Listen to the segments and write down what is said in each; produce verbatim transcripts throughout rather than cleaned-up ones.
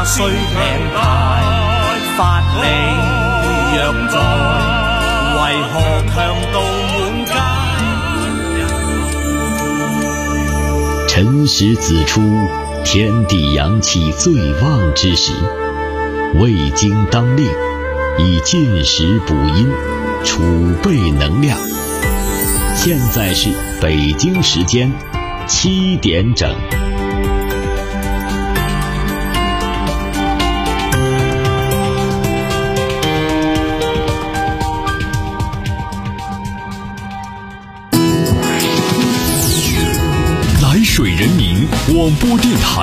雖命大，法理若在，為何強盜滿街？ 辰时子出，天地陽氣最旺之時，未經當令，以見時補陰，儲備能量。現在是北京時間七點整。 来水人民广播电台，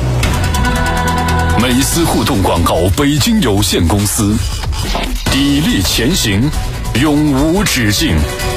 美思互动广告北京有限公司，砥砺前行，永无止境。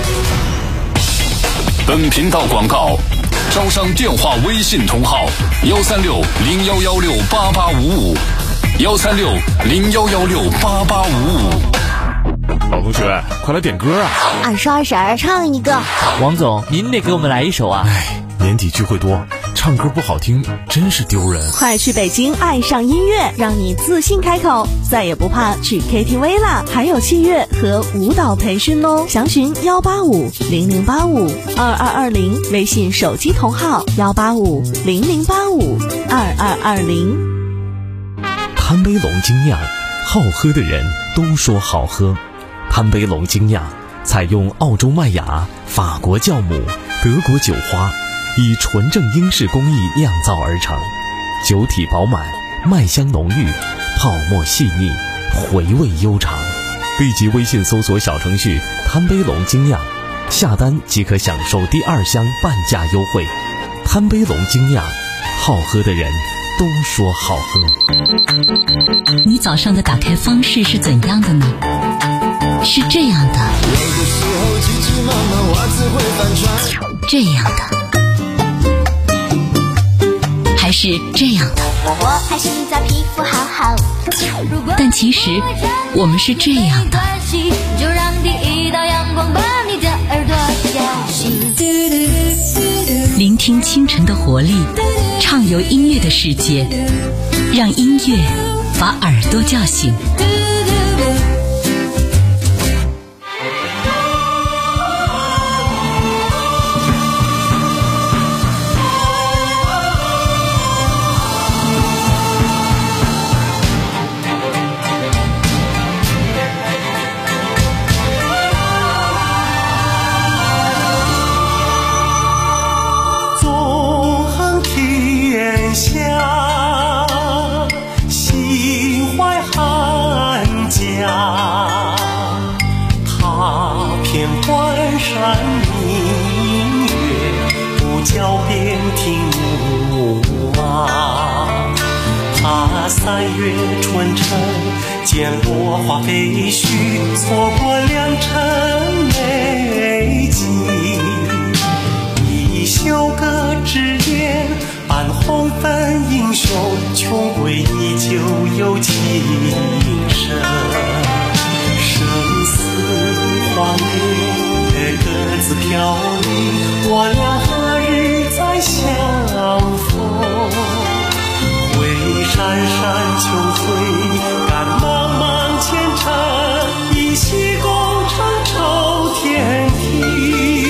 本频道广告招商电话微信同号幺三六零幺幺六八八五五幺三六零幺幺六八八五五。 老同学，快来点歌啊！ 二十二婶唱一个。 王总，您得给我们来一首啊！ 哎，年底聚会多，唱歌不好听真是丢人。 快去北京爱上音乐，让你自信开口，再也不怕去 K T V 啦！还有器乐和舞蹈培训哦，详询幺八五零零八五二二二零，微信手机同号幺八五零零八五二二二零。 潘杯龙精酿，好喝的人都说好喝。潘杯龙精酿采用澳洲麦芽、法国酵母、德国酒花，以纯正英式工艺酿造而成，酒体饱满，麦香浓郁，泡沫细腻，回味悠长。立即微信搜索小程序潘杯龙精酿，下单即可享受第二箱半价优惠。潘杯龙精酿，好喝的人都说好喝。 你早上的打开方式是怎样的呢？是这样的，这样的，还是这样的？ 我还是在皮肤好好。 但其实我们是这样的。 就让第一道阳光把你的耳朵叫醒。 聆听清晨的活力，畅游音乐的世界，让音乐把耳朵叫醒。 三月春城，见落花飞絮，错过良辰美景。一袖歌之言，伴红粉英雄，穷归依旧有情深。生死荒野，各自飘零，我俩何日再相逢？山山秋水，赶茫茫前程，一夕功成愁天地。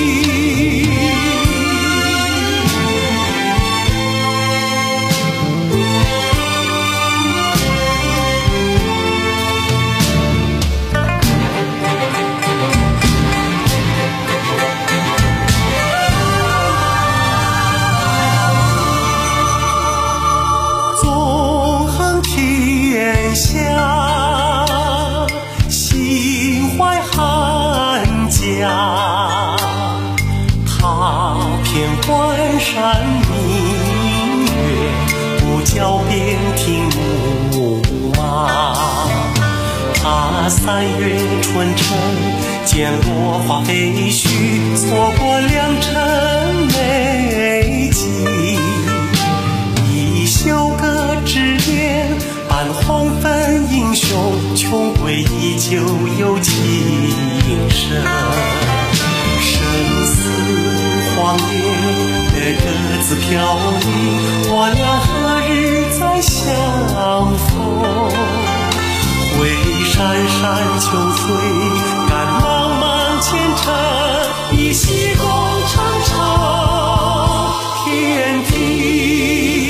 山明月，不教边庭牧马。他三月春城，见落花飞絮，错过良辰美景。一袖歌之言，伴红粉英雄，穷归依旧有情深。生死荒野，各自飘零，我俩何日再相逢？ 山山秋水，赶茫茫前程，一袭功成朝天地。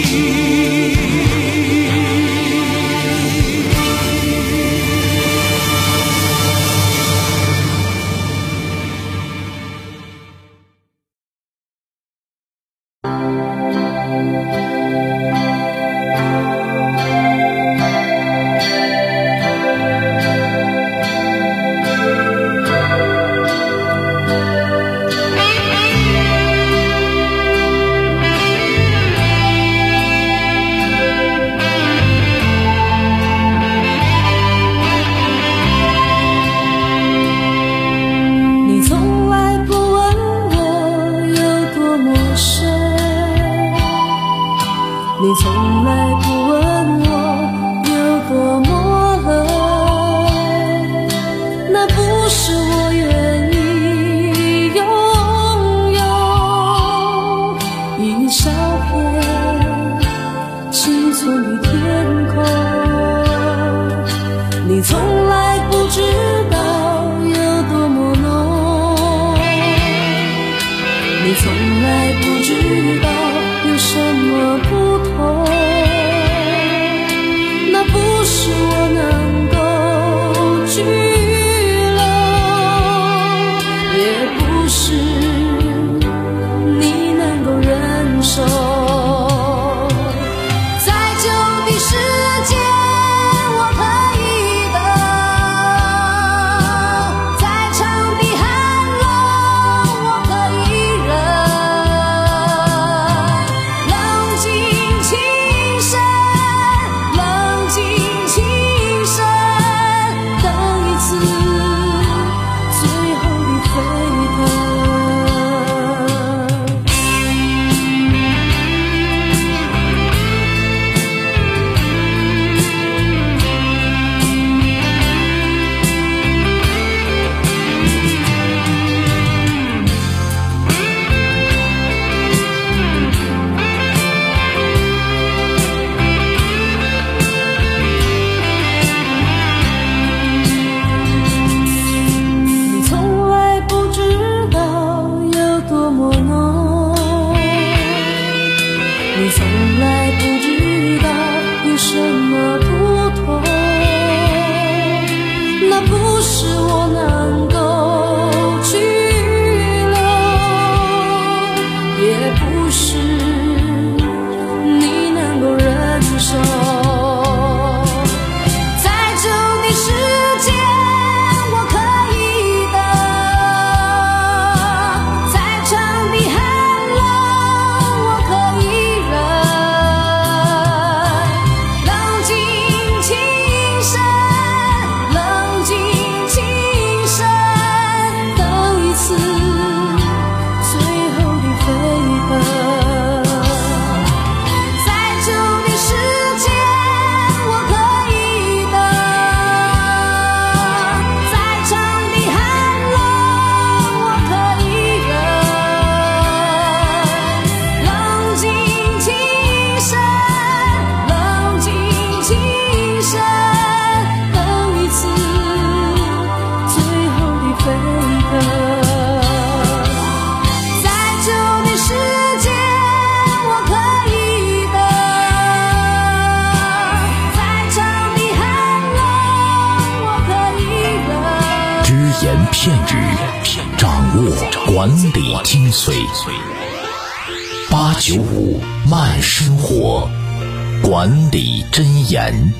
片语，掌握管理精髓。八九五慢生活，管理箴言。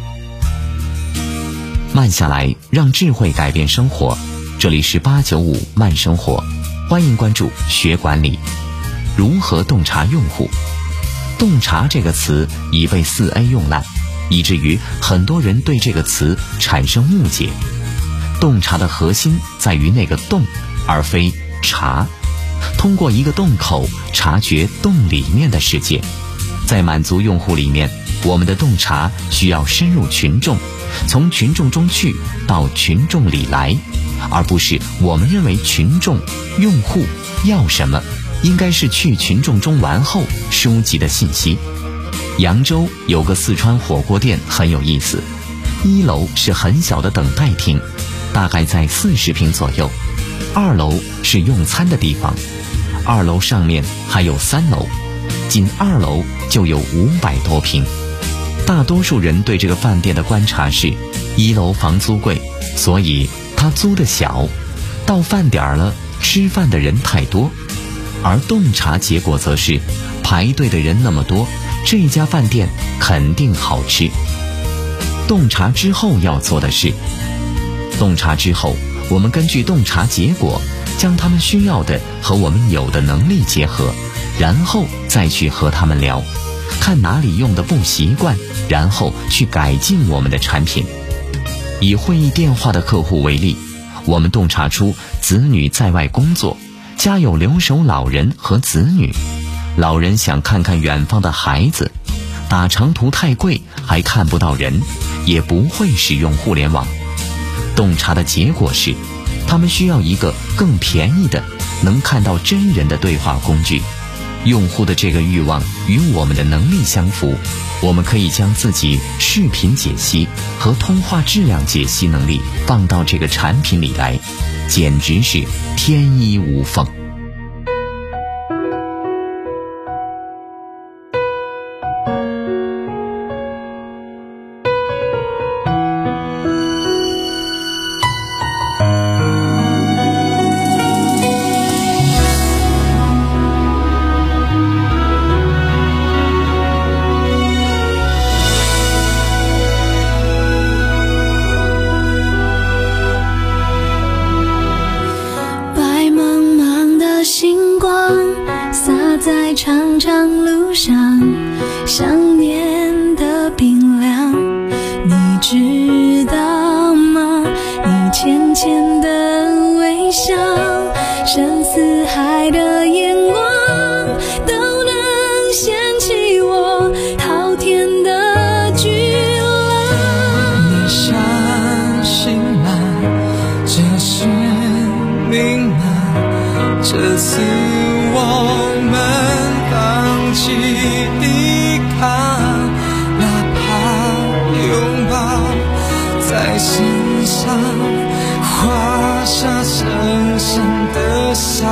慢下来，让智慧改变生活。这里是八九五慢生活，欢迎关注学管理。如何洞察用户？洞察这个词已被四 A 用烂，以至于很多人对这个词产生误解。洞察的核心在于那个洞，而非察。通过一个洞口察觉洞里面的世界。在满足用户里面，我们的洞察需要深入群众，从群众中去到群众里来，而不是我们认为群众用户要什么，应该是去群众中玩后收集的信息。扬州有个四川火锅店很有意思， 一楼是很小的等待厅，大概在四十平左右。二楼是用餐的地方，二楼上面还有三楼，仅二楼就有五百多平。大多数人对这个饭店的观察是，一楼房租贵，所以它租的小，到饭点了，吃饭的人太多。而洞察结果则是，排队的人那么多，这家饭店肯定好吃。洞察之后要做的是，洞察之后我们根据洞察结果，将他们需要的和我们有的能力结合，然后再去和他们聊，看哪里用的不习惯，然后去改进我们的产品。以会议电话的客户为例，我们洞察出子女在外工作，家有留守老人和子女，老人想看看远方的孩子，打长途太贵，还看不到人，也不会使用互联网。洞察的结果是，他们需要一个更便宜的能看到真人的对话工具。用户的这个欲望与我们的能力相符，我们可以将自己视频解析和通话质量解析能力放到这个产品里来，简直是天衣无缝。 在长长路上，想念的冰凉，你知道吗？你浅浅的微笑，深似海的眼光，都能掀起我滔天的巨浪。 你相信吗？这是命吗？这次我们放弃抵抗，哪怕拥抱在身上画下深深的伤，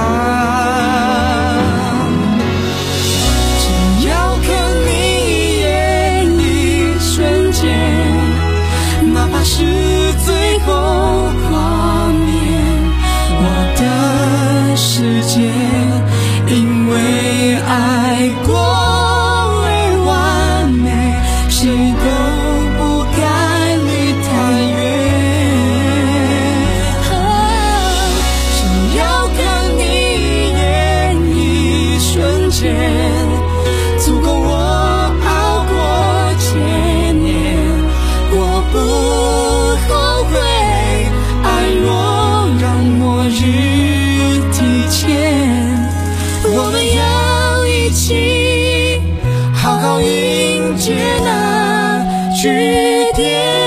只要看你一眼一瞬间，哪怕是最后画面，我的世界因为爱过而完美，谁都不该离太远。只要看你一眼一瞬间，足够我熬过千年。我不后悔，爱若让末日提前，我们要一起好好迎接那句点。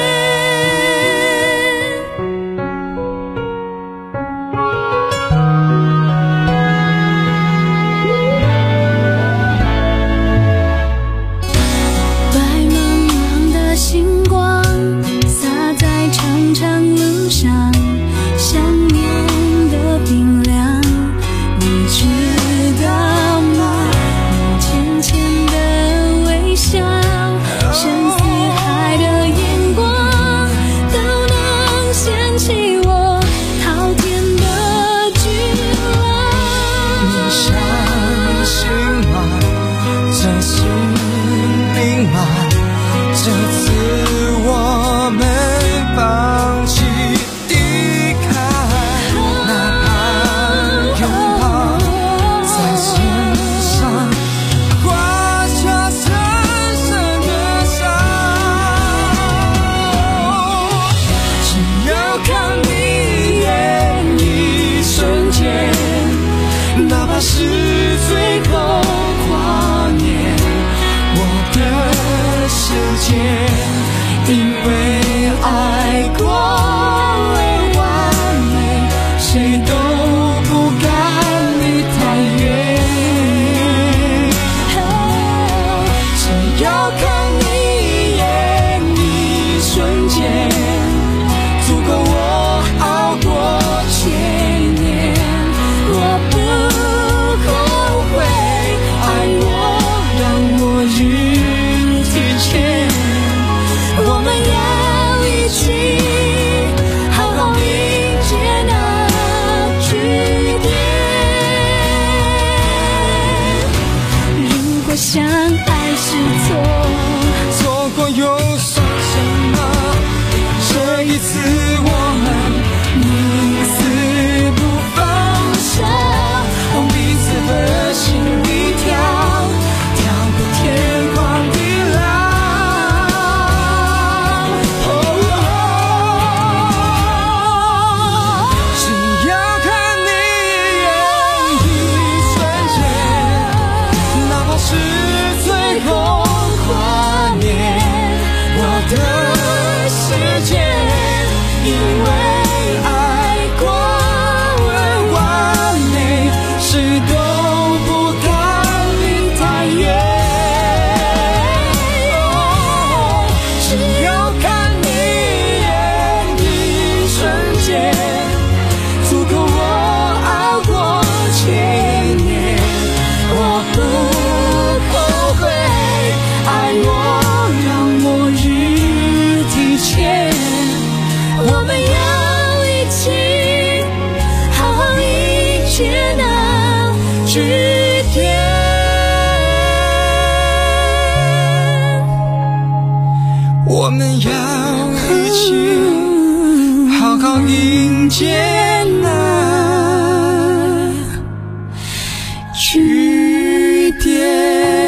白茫茫的星光洒在长长路上，想念的冰凉，你知道吗？你浅浅的微笑，深似海的眼光，都能掀起我滔天的巨浪。你相信吗？这是命吗？这次我们放弃抵抗，哪怕拥抱在身上画下深深的伤，只要看你一眼一瞬间，哪怕是最后画面，我的世界想爱是错， 错过又算什么？这一次我们宁死不放手，往彼此的心里跳，跳过天荒地老。哦哦，只要看你一眼，一瞬间，哪怕是最后画面，我的世界因为爱过而完美，谁都不敢离太远。哦，只要看你一眼，一瞬间，足够我熬过千年。我不后悔爱我让末日提前，我们要一起好好迎接那句点。我们要一起好好迎接那句点。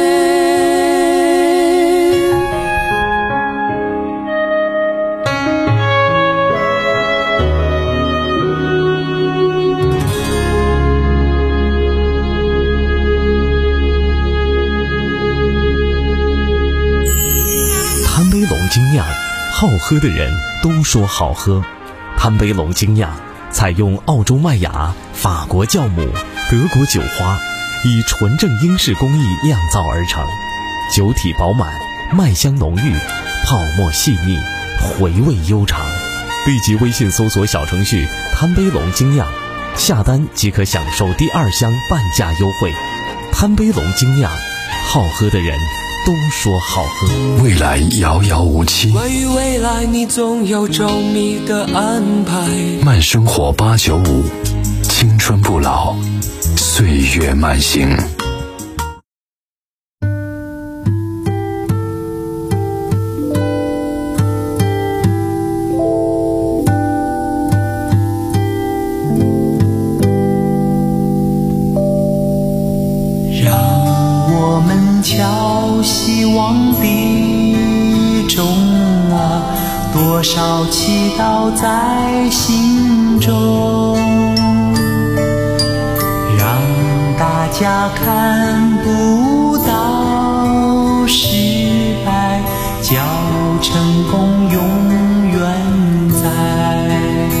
贪杯龙精酿，好喝的人都说好喝。贪杯龙精酿采用澳洲麦芽、法国酵母、德国酒花，以纯正英式工艺酿造而成，酒体饱满，麦香浓郁，泡沫细腻，回味悠长。立即微信搜索小程序贪杯龙精酿，下单即可享受第二箱半价优惠。贪杯龙精酿，好喝的人都说好喝。 未来遥遥无期， 关于未来你总有周密的安排。 慢生活八九五，青春不老，岁月慢行。 敲希望的钟啊，多少祈祷在心中，让大家看不到失败，叫成功永远在。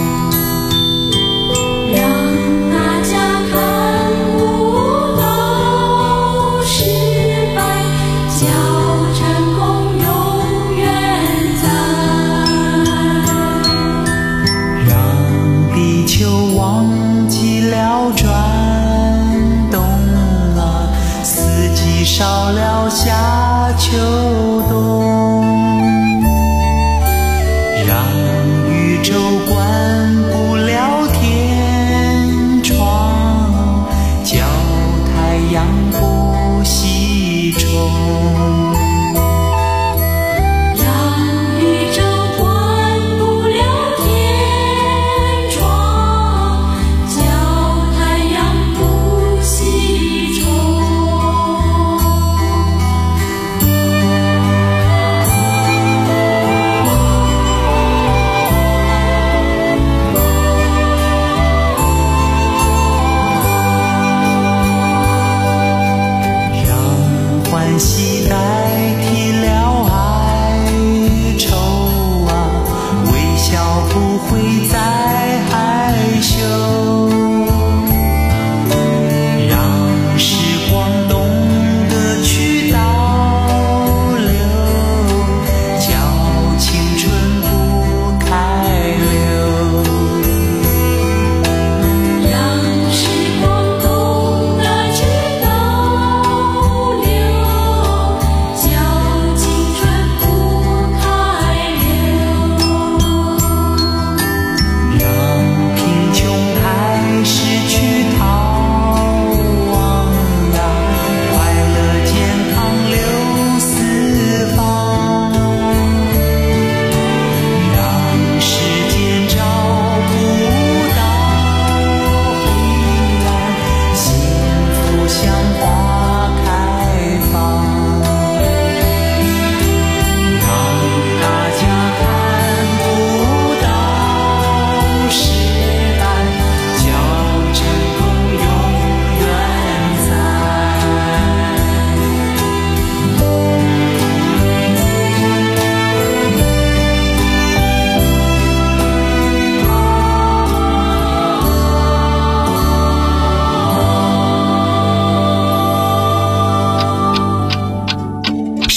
忘记了转动啊，四季少了夏秋冬，让宇宙关不了天窗，叫太阳不西冲。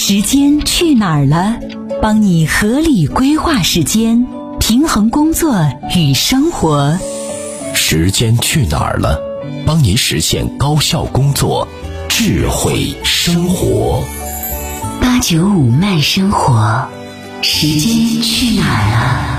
时间去哪儿了？帮你合理规划时间，平衡工作与生活。 时间去哪儿了？帮你实现高效工作，智慧生活。 八九五慢生活，时间去哪儿了？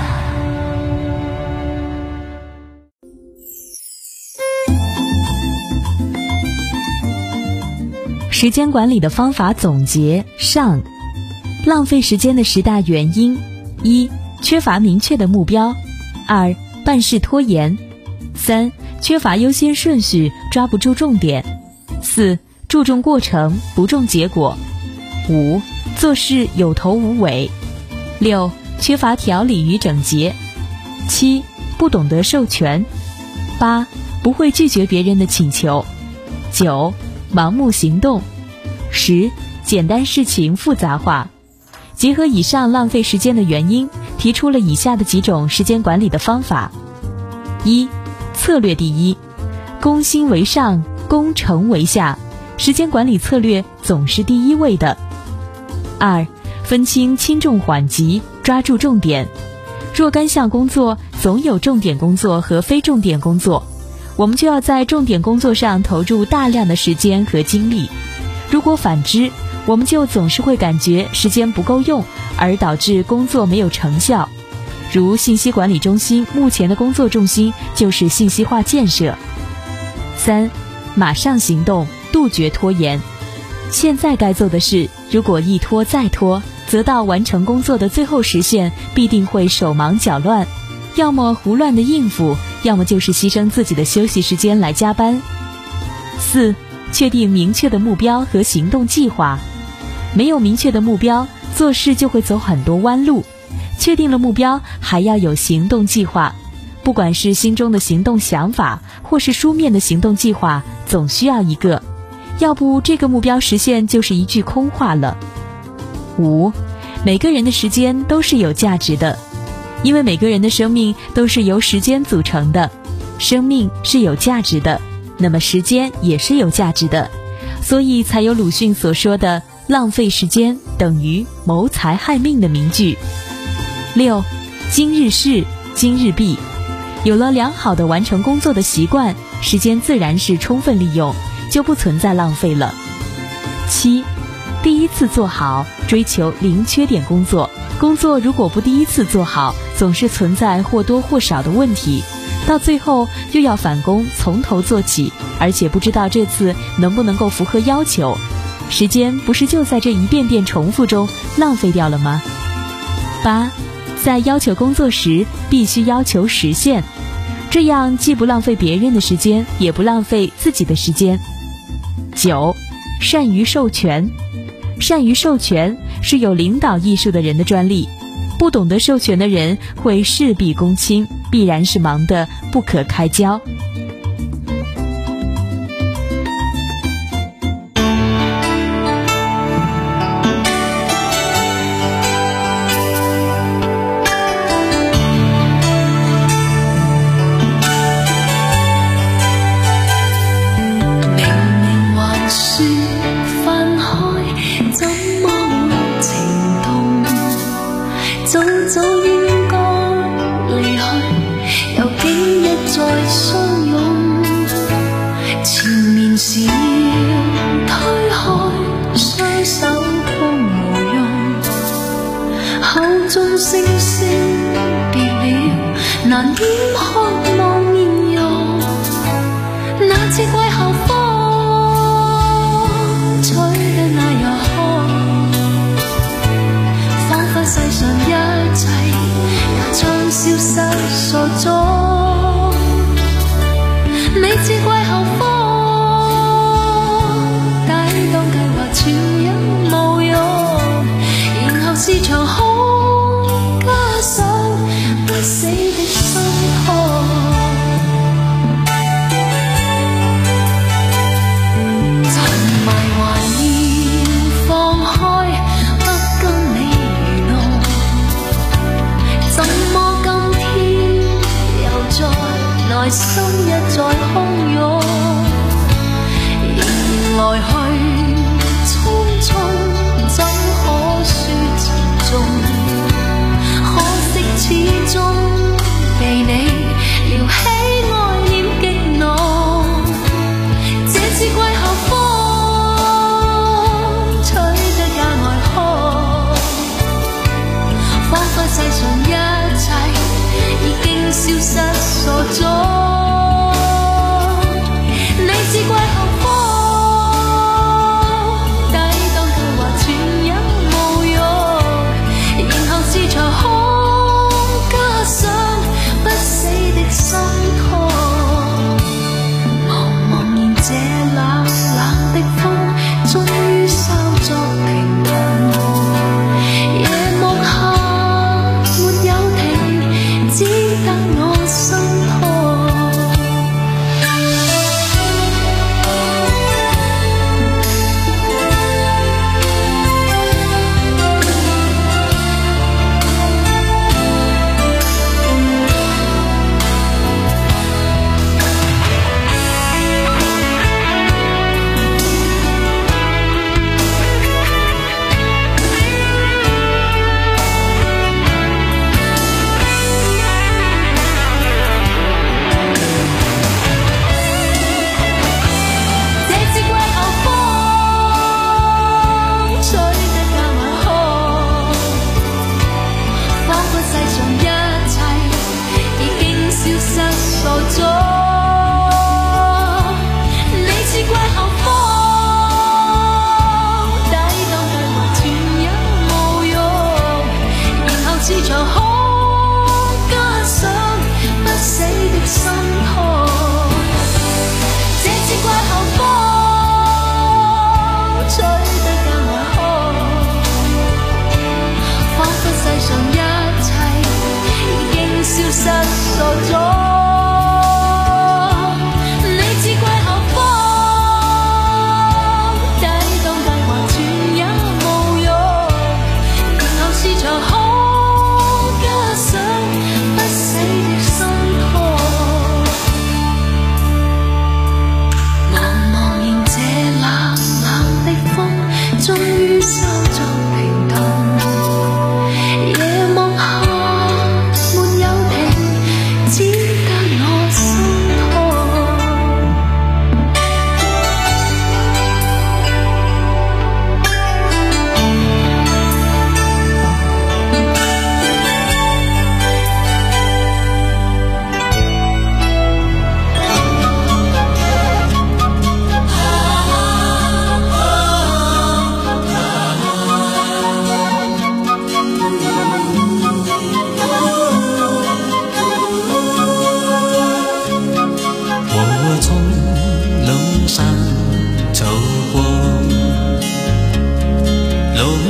时间管理的方法总结上：浪费时间的十大原因：一、缺乏明确的目标；二、办事拖延；三、缺乏优先顺序，抓不住重点；四、注重过程，不重结果；五、做事有头无尾；六、缺乏条理与整洁；七、不懂得授权；八、不会拒绝别人的请求；九、盲目行动；十、简单事情复杂化。结合以上浪费时间的原因，提出了以下的几种时间管理的方法：一、策略第一，攻心为上，攻城为下，时间管理策略总是第一位的。二、分清轻重缓急，抓住重点。若干项工作总有重点工作和非重点工作，我们就要在重点工作上投入大量的时间和精力。如果反之，我们就总是会感觉时间不够用，而导致工作没有成效。如信息管理中心目前的工作重心就是信息化建设。三、马上行动，杜绝拖延。现在该做的事，如果一拖再拖，则到完成工作的最后时限必定会手忙脚乱，要么胡乱的应付，要么就是牺牲自己的休息时间来加班。四、确定明确的目标和行动计划。没有明确的目标，做事就会走很多弯路。确定了目标，还要有行动计划。不管是心中的行动想法，或是书面的行动计划，总需要一个，要不这个目标实现就是一句空话了。五、每个人的时间都是有价值的，因为每个人的生命都是由时间组成的，生命是有价值的，那么时间也是有价值的，所以才有鲁迅所说的浪费时间等于谋财害命的名句。六、今日事今日毕。有了良好的完成工作的习惯，时间自然是充分利用，就不存在浪费了。七、第一次做好，追求零缺点工作。工作如果不第一次做好，总是存在或多或少的问题，到最后又要返工从头做起，而且不知道这次能不能够符合要求，时间不是就在这一遍遍重复中浪费掉了吗？八、在要求工作时必须要求实现，这样既不浪费别人的时间，也不浪费自己的时间。九、善于授权。善于授权是有领导艺术的人的专利，不懂得授权的人会事必躬亲，必然是忙得不可开交。 難掩渴望面容，那次季候風吹得那又寒，彷彿世上一切也將消失所蹤。你似季候風，抵擋計劃全有無用，然後是場空加上不死的心痛。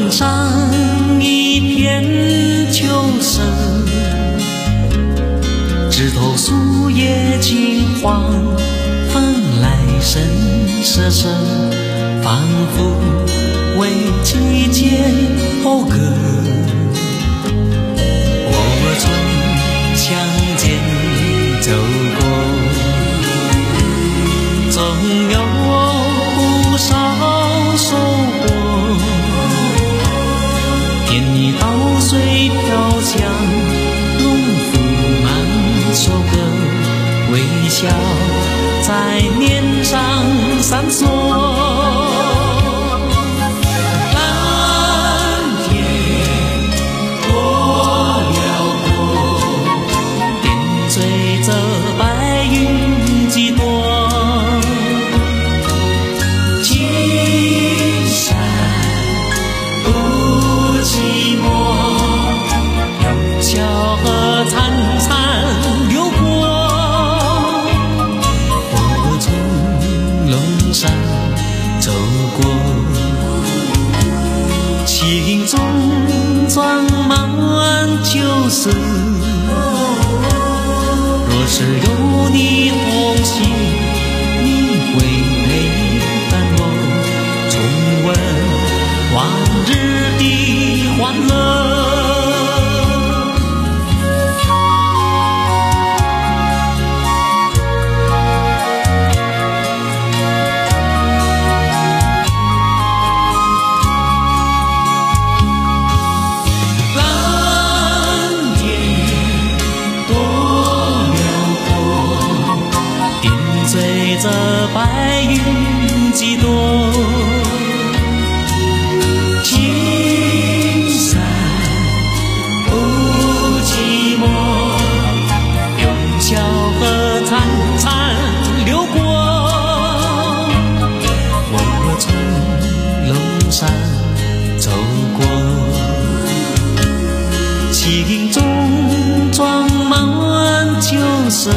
门上一片秋色，枝头树叶金黄，风来声瑟瑟，仿佛为季节讴歌。我从乡间走过，总有不少收获。田里稻穗飘香，农夫满收割，微笑在脸上闪烁。蓝天多辽阔，点缀着白云几朵。青山不寂寞，有小河潺潺流过。我从龙山走过，心中装满旧事。若是有你同行，你会陪伴我重温往日的欢乐。这白云几朵，青山不寂寞，有小河潺潺流过。我从龙山走过，心中装满旧事。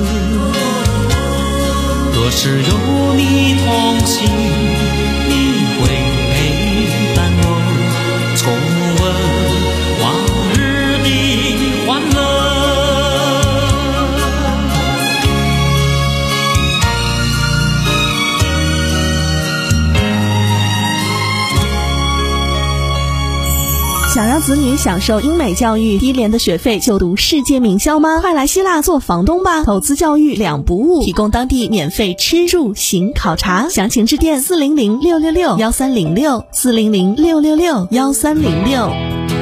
若是有你同行，你会陪伴我重温往日的欢乐。 想让子女享受英美教育，低廉的学费就读世界名校吗？快来希腊做房东吧！投资教育两不误，提供当地免费吃住行考察，详情致电四零零六六六幺三零六四零零六六六幺三零六。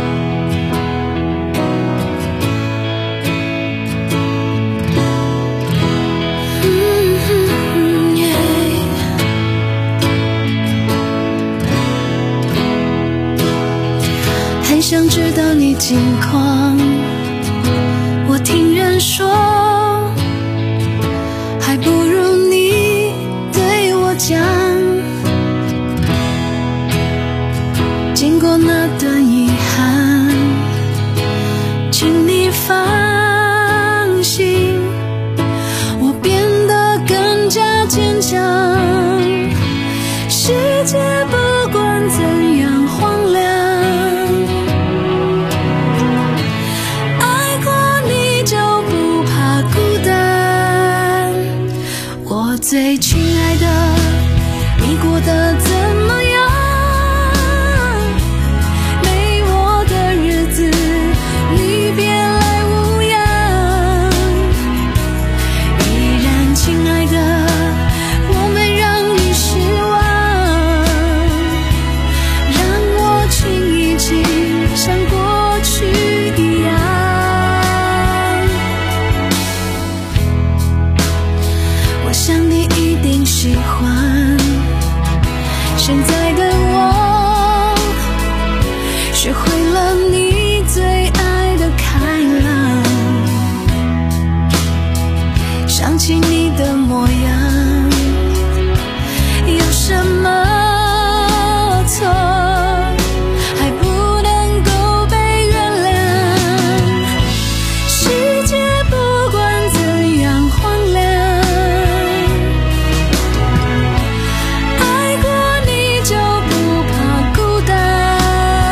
想知道你近况，我听人说，还不如你对我讲。经过那段遗憾，请你放心，我变得更加坚强。世界不管怎样荒凉，最亲爱的，你过得怎么样？没我的日子，你别来无恙。依然亲爱的，我没让你失望，让我亲一亲，像过去一样。我想你一定喜欢现在的我，学会了你最爱的开朗，想起你的模样，有什么错还不能够被原谅？世界不管怎样荒凉，爱过你就不怕孤单。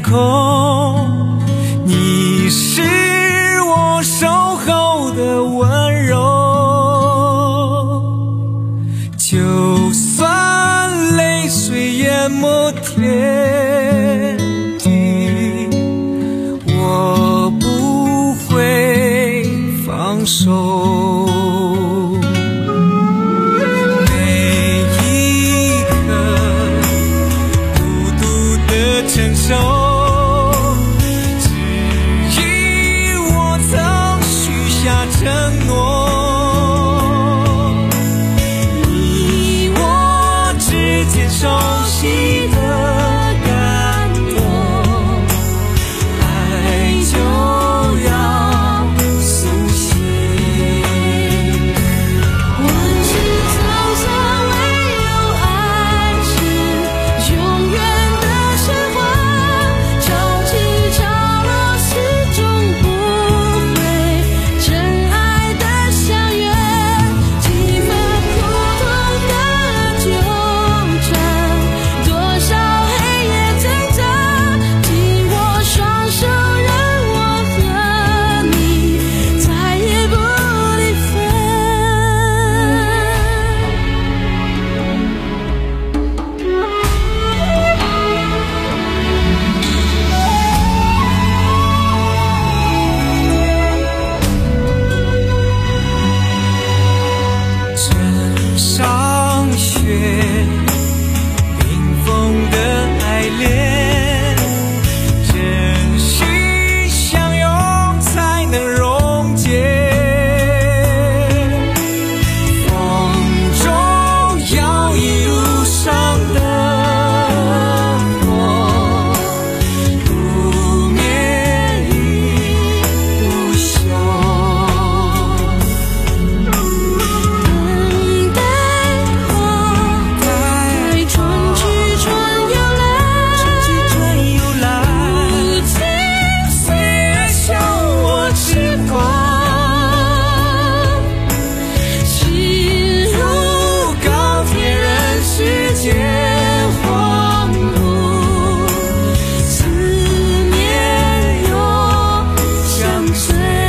空，你是我守候的温柔，就算泪水淹没天地，我不会放手。承受，只因我曾许下承诺，你我之间熟悉的感动，爱就要苏醒。 万事沧桑，唯有爱是永远的神话。潮起潮落，始终不会真爱的相约。几番苦痛的纠缠，多少黑夜挣扎，紧握双手，让我和你再也不离分。 枕上雪，冰封的爱恋，真心相拥才能溶解。风中摇曳路上的火，不灭亦不休。 等待花在春去春又来，不经岁月笑我痴狂，心如高铁任世界荒芜，思念又相随。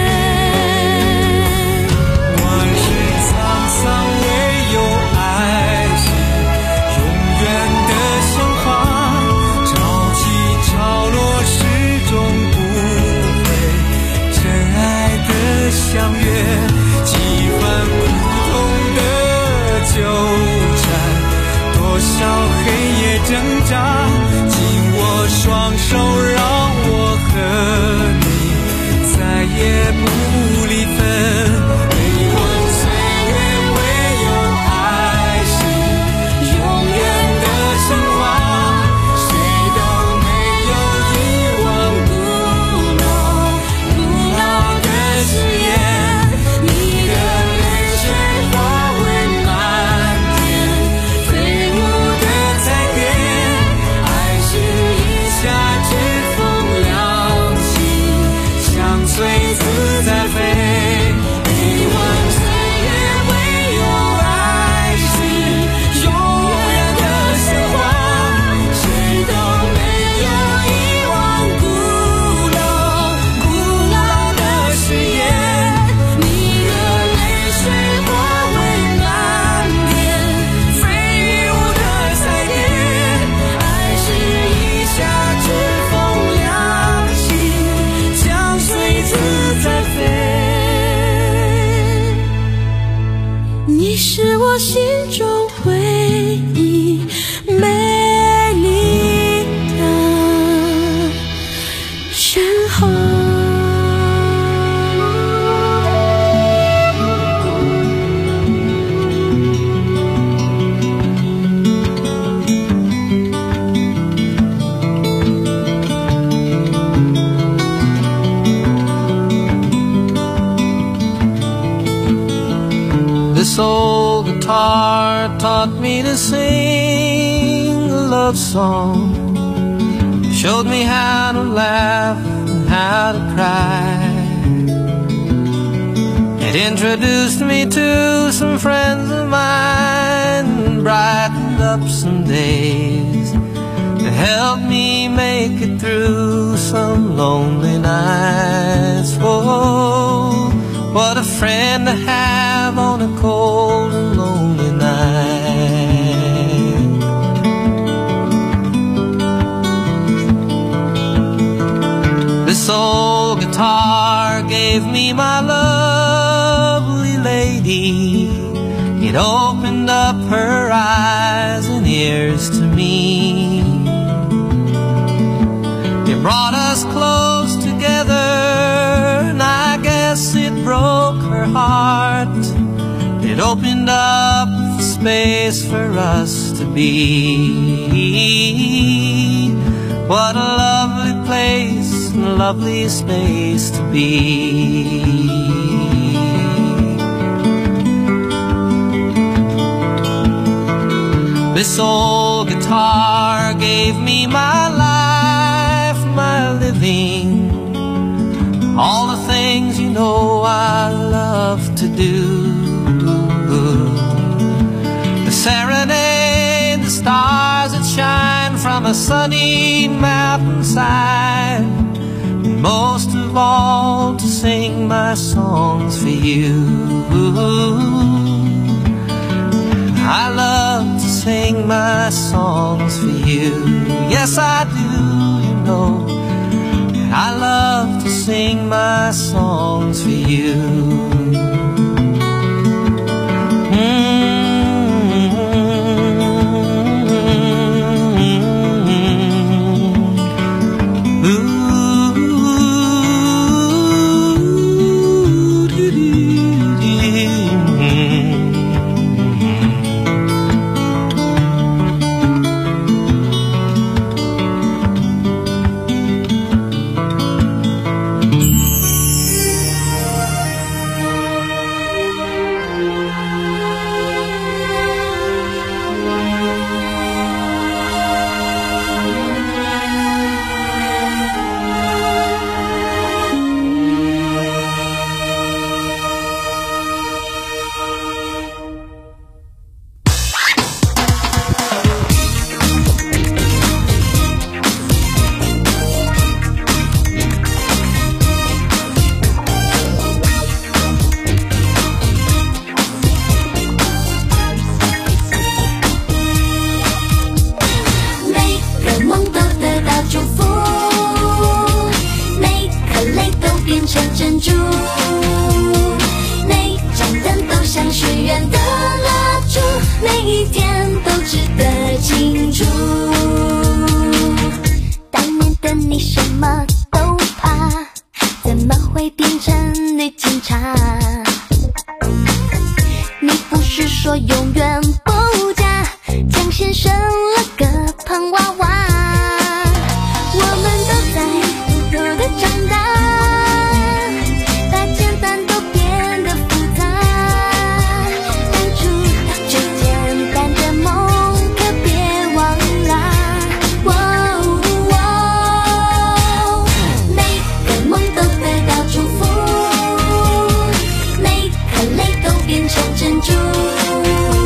万事沧桑，唯有爱是永远的神话。潮起潮落，始终不会真爱的相约。几番苦痛的纠缠，多少黑夜挣扎，紧握双手，让我和你再也不离分。每晚岁月，唯有爱是永远的神话。谁都没有遗忘古老古老的誓言，你的泪水化为漫天飞舞的彩蝶，爱是一夏之风凉气，相随自在飞。每晚岁月，唯有爱是永远的神话。谁都没有遗忘古老古老的誓言，你的泪水化为漫天飞舞的彩蝶，爱是一夏之风凉气，相随自在飞。你是我心中唯一美丽的神话。 This old guitar taught me to sing a love song, showed me how to laugh and how to cry. It introduced me to some friends of mine, brightened up some days that help me make it through some lonely nights. Whoa, what a friend to have on a cold and lonely night. This old guitar gave me my lovely lady. It opened up her eyes and ears to me. It brought us close together, and I guess it broke her heart. It opened up space for us to be. What a lovely place, and lovely space to be. This old guitar gave me my life, my living, all the things you know I love to do. The serenade, the stars that shine from a sunny mountainside, and most of all to sing my songs for you. I love to sing my songs for you. Yes, I do, you know. I love to sing my songs for you. Mm-hmm. Ooh. 变成珍珠。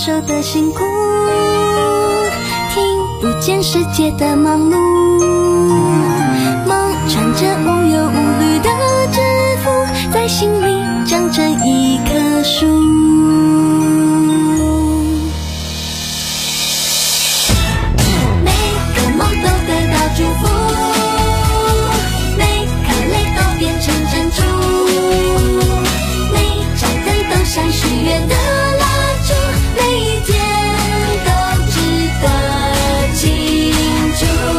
受的辛苦，听不见世界的忙碌，梦穿着无忧无虑的制服，在心里长成一棵树。祝福，每颗泪都变成珍珠，每盏灯都像许愿的蜡烛，每一天都值得庆祝。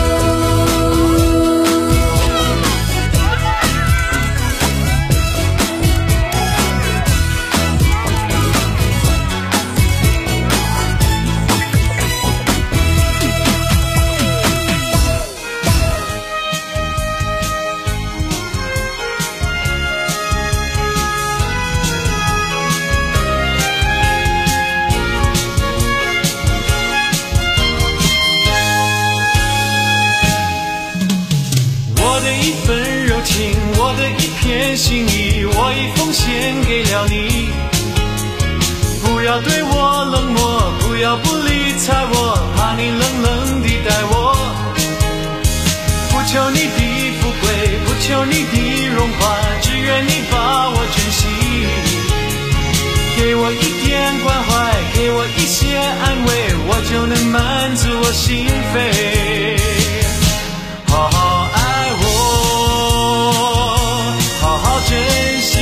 心意我已奉献给了你，不要对我冷漠，不要不理睬我，怕你冷冷地待我。不求你的富贵，不求你的荣华，只愿你把我珍惜，给我一点关怀，给我一些安慰，我就能满足我心扉。好好爱我，好好珍惜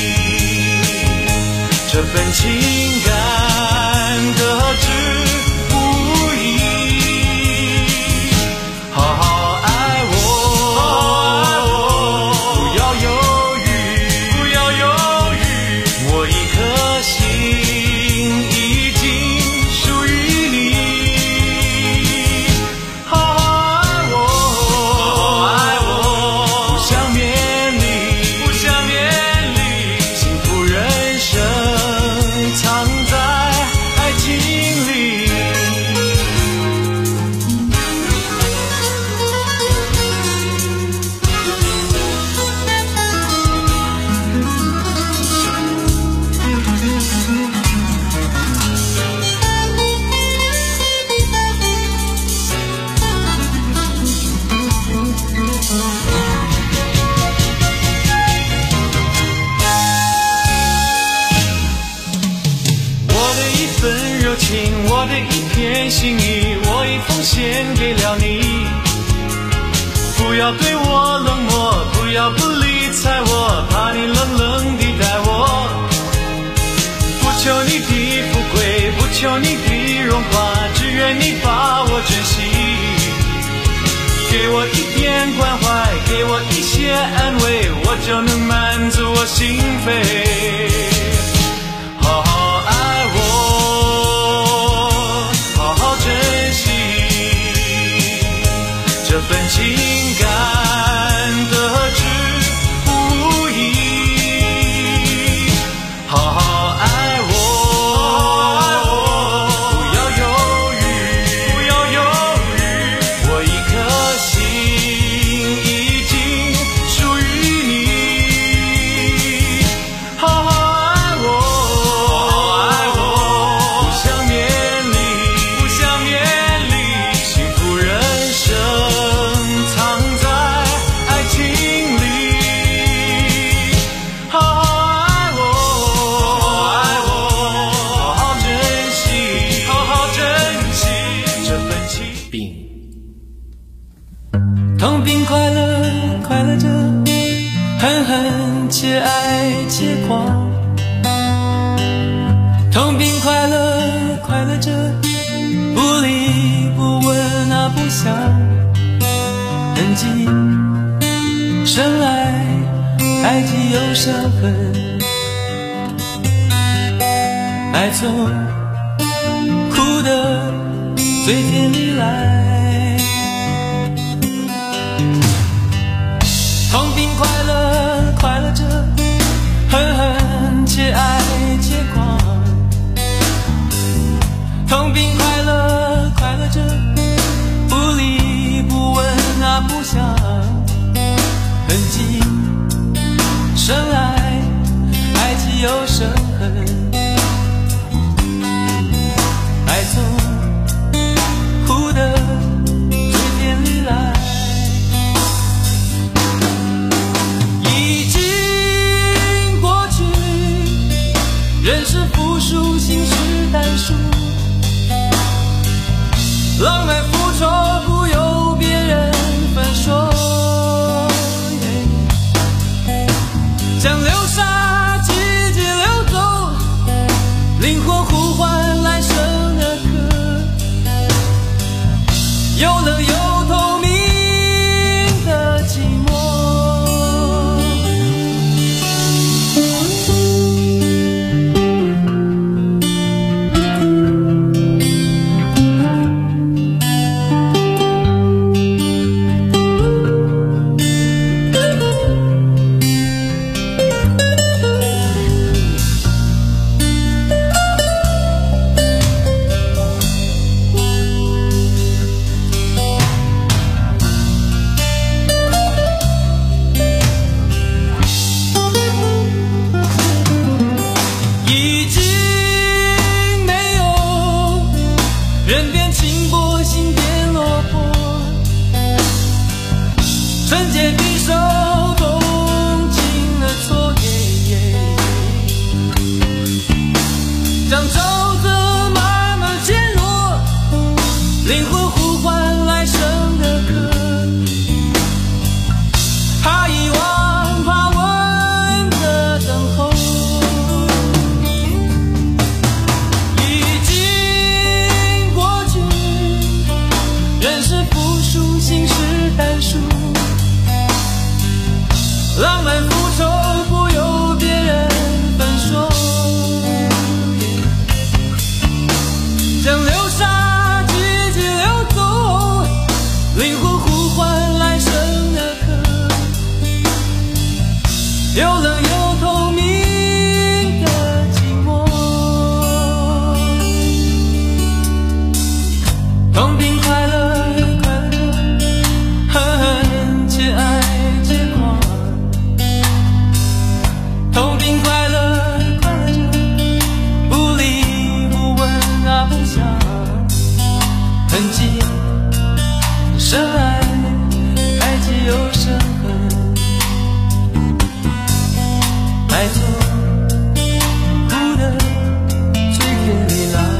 这份情感得之不易，好好爱我，不要犹豫，不要犹豫，我一颗心已经属于你，好好爱我，好好爱我，不想面临，不想面临幸福人生藏在爱情里。我的一份热情，我的一片心意，我已奉献给了你。不要对我冷漠，不要不理睬我，怕你冷冷地待我。不求你的富贵，不求你的荣华，只愿你把我珍惜，给我一点关怀，给我一些安慰，我就能满足我心扉。好好爱我，好好珍惜这份情感得之不易，好好爱我，不要犹豫，不要犹豫，我一颗心已经属于你，好好爱我，好爱我，不想面临，不想面临幸福人生藏在爱情里，好好爱我，好爱我，好好珍惜，好好珍惜这份情。病，痛并快乐，快乐着，恨恨且爱且狂。痛并快乐，快乐着，不理不问啊不想，痕迹生来爱既有伤痕，爱从苦的嘴甜里来。痛并快乐，快乐着，恨恨且爱且狂。痛并快乐，快乐着，不理不问啊不想，痕迹生来爱既有伤痕， 将流沙季节流走，灵魂呼唤来生的歌，有冷有透明的寂寞。纯洁匕首动情的错，将沼泽慢慢减弱，灵魂呼唤来生的歌，怕遗忘怕问的等候，已经过去，人是复数，心是单数，浪漫复仇不由别人分说，将流沙季节流走，灵魂呼唤来生的歌，有冷有透明的寂寞，痛并快乐快乐着，恨且爱且狂，痛并快乐快乐着，不离不问啊不想，痕迹深爱爱既有深恨，爱错哭的最甜蜜来。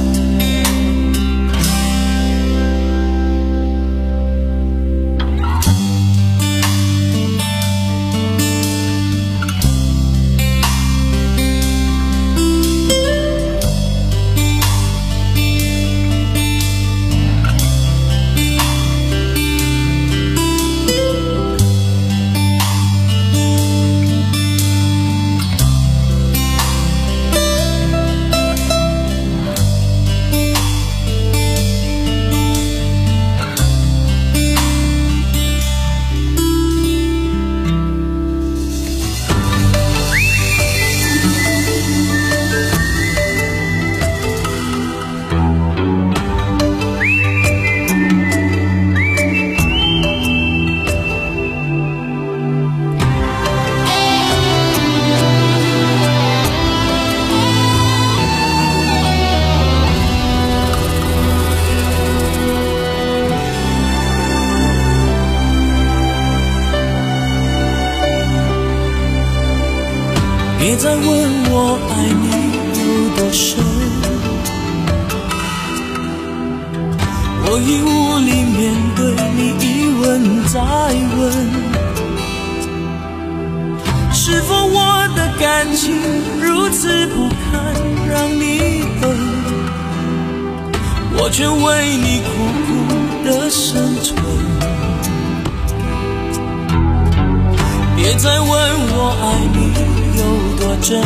别再问我爱你有多深，我已无力面对你一问再问，是否我的感情如此不堪让你等，我却为你苦苦的生存。别再问我爱你有多真，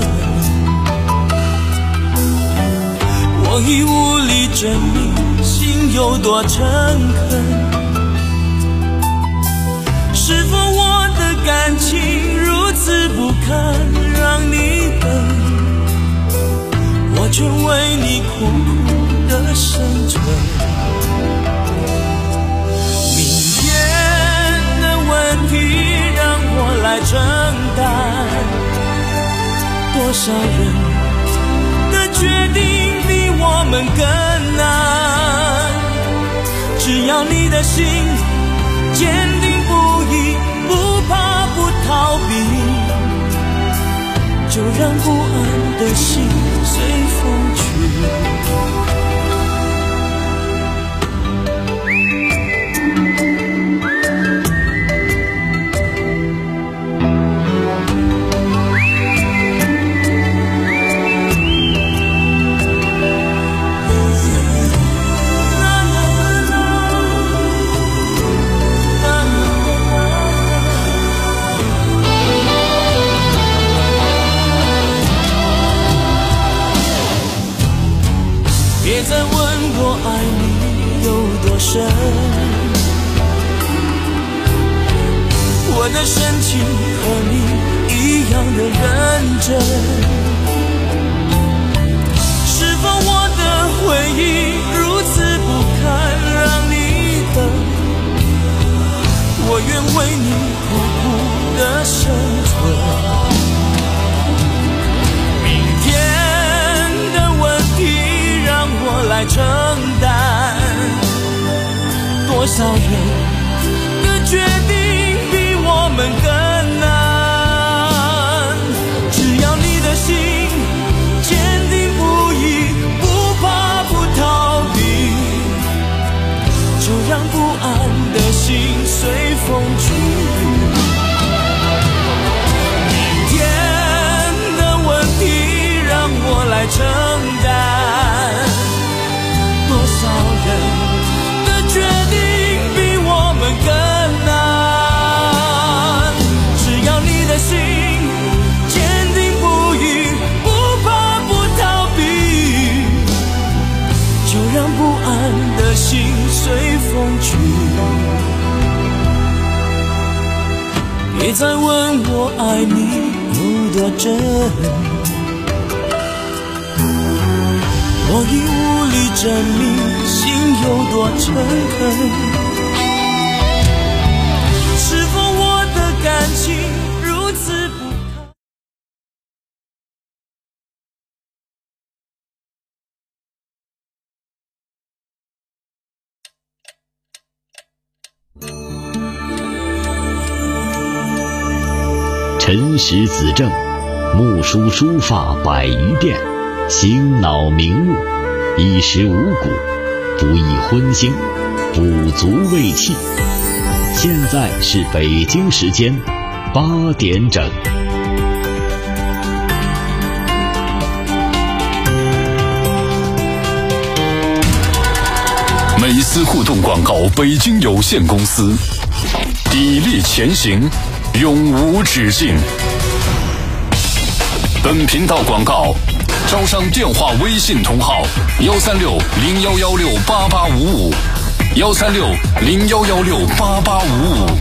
我已无力证明心有多诚恳，是否我的感情如此不堪让你等，我却为你苦苦的生存。明天的问题让我来承担，多少人的决定比我们更难，只要你的心坚定不移，不怕不逃避，就让不安的心随风去。 再问我爱你有多深，我的深情和你一样的认真，是否我的回忆如此不堪让你等，我愿为你苦苦的生存。来承担，多少人的决定比我们更难，只要你的心坚定不移，不怕不逃避，就让不安的心随风去。明天的问题让我来承担，多少人的决定比我们更难，只要你的心坚定不移，不怕不逃避，就让不安的心随风去。别再问我爱你有多真，我已无力证明心有多诚恳，是否我的感情如此不辰时子正，木书书法百余变，醒脑明目，衣食五谷，不宜荤腥，补足胃气。现在是北京时间八点整。 美思互动广告北京有限公司，砥砺前行，永无止境。本频道广告招商电话微信同号幺三六零幺幺六八八五五，幺三六零幺幺六八八五五。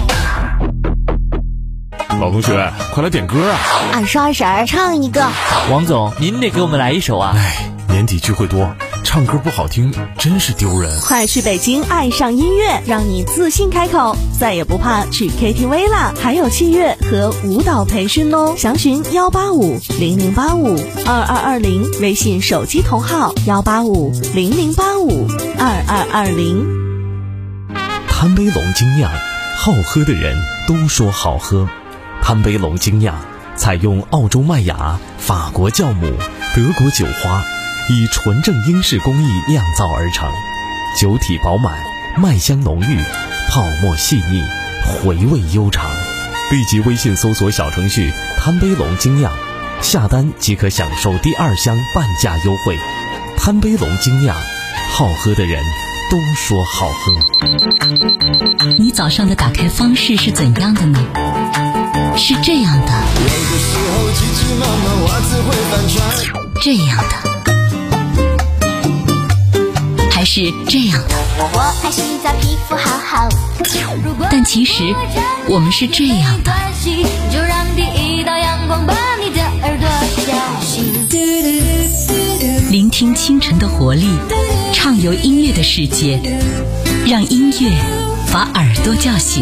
老同学，快来点歌啊！ 俺说二婶儿唱一个。 王总，您得给我们来一首啊！ 哎，年底聚会多，唱歌不好听真是丢人。 快去北京爱上音乐，让你自信开口，再也不怕去 K T V 啦！还有器乐和舞蹈培训哦，详询幺八五零零八五二二二零，微信手机同号幺八五零零八五二二二零。 贪杯龙精酿，好喝的人都说好喝。贪杯龙精酿采用澳洲麦芽、法国酵母、德国酒花，以纯正英式工艺酿造而成，酒体饱满，麦香浓郁，泡沫细腻，回味悠长。立即微信搜索小程序贪杯龙精酿，下单即可享受第二箱半价优惠。贪杯龙精酿，好喝的人都说好喝。 你早上的打开方式是怎样的呢？是这样的，有的时候急急忙忙袜子会翻船，这样的，还是这样的。 我爱洗澡，皮肤好好。 但其实我们是这样的。 就让第一道阳光把你的耳朵叫醒。 聆听清晨的活力，畅游音乐的世界，让音乐把耳朵叫醒。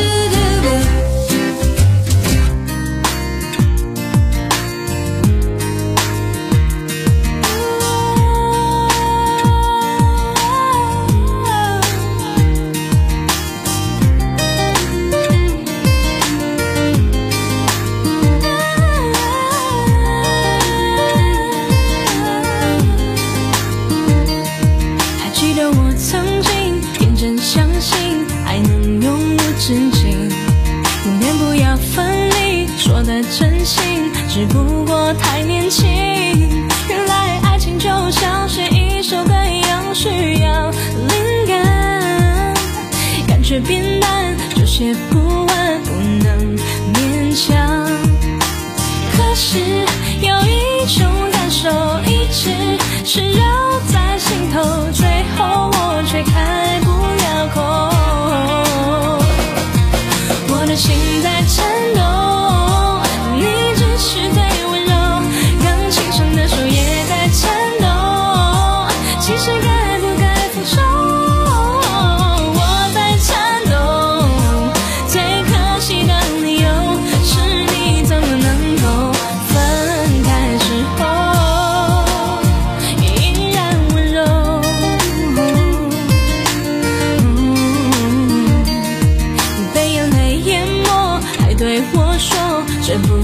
真心只不过太年轻，原来爱情就像是一首歌一样需要灵感，感觉变淡就写不完，不能勉强。可是有一种感受一直是绕在心头，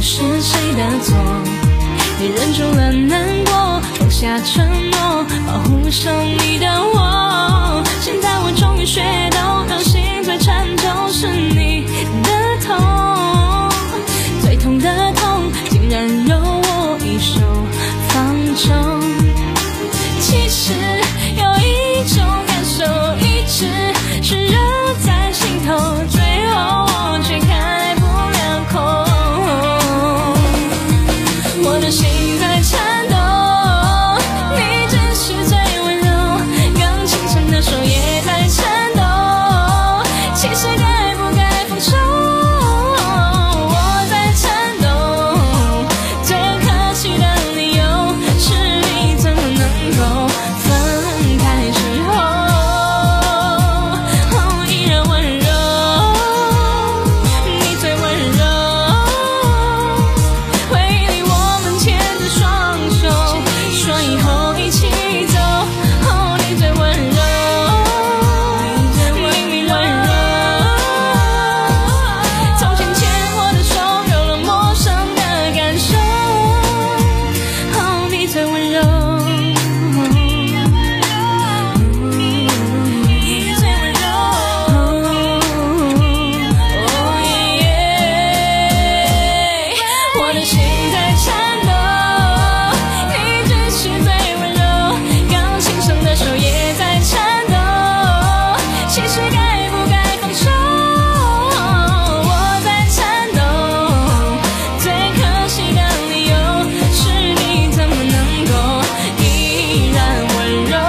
是谁的错？你忍住了难过，放下承诺，保护手里的我。现在我终于学懂，让心最颤抖是你的痛，最痛的痛竟然由我一手放纵。其实有一种感受一直是热在心头，最后我却开不了口。我的心在颤抖，你只是最温柔，刚轻声的手也在颤抖，其实该不该放手？我在颤抖，最可惜的理由是你怎么能够分开之后，哦，依然温柔，你最温柔，回忆里我们牵着双手，说以后一起走，哦，你最温柔，你温柔，从前牵我的手有了陌生的感受，哦，你最温柔，你最温柔，哦耶，我的心在颤抖，你只是最温柔，刚轻声的手也在颤抖，其实该不该放手？我在颤抖，最可惜的理由是你怎么能够依然温柔？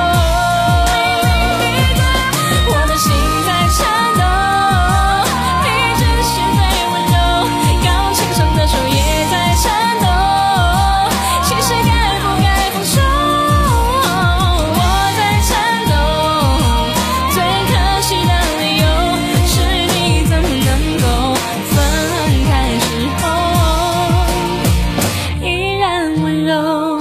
我的心在颤抖，你只是最温柔，刚轻声的手也在颤抖，其实该不该放手？我在颤抖，最可惜的理由是你怎么能够分开之后依然温柔。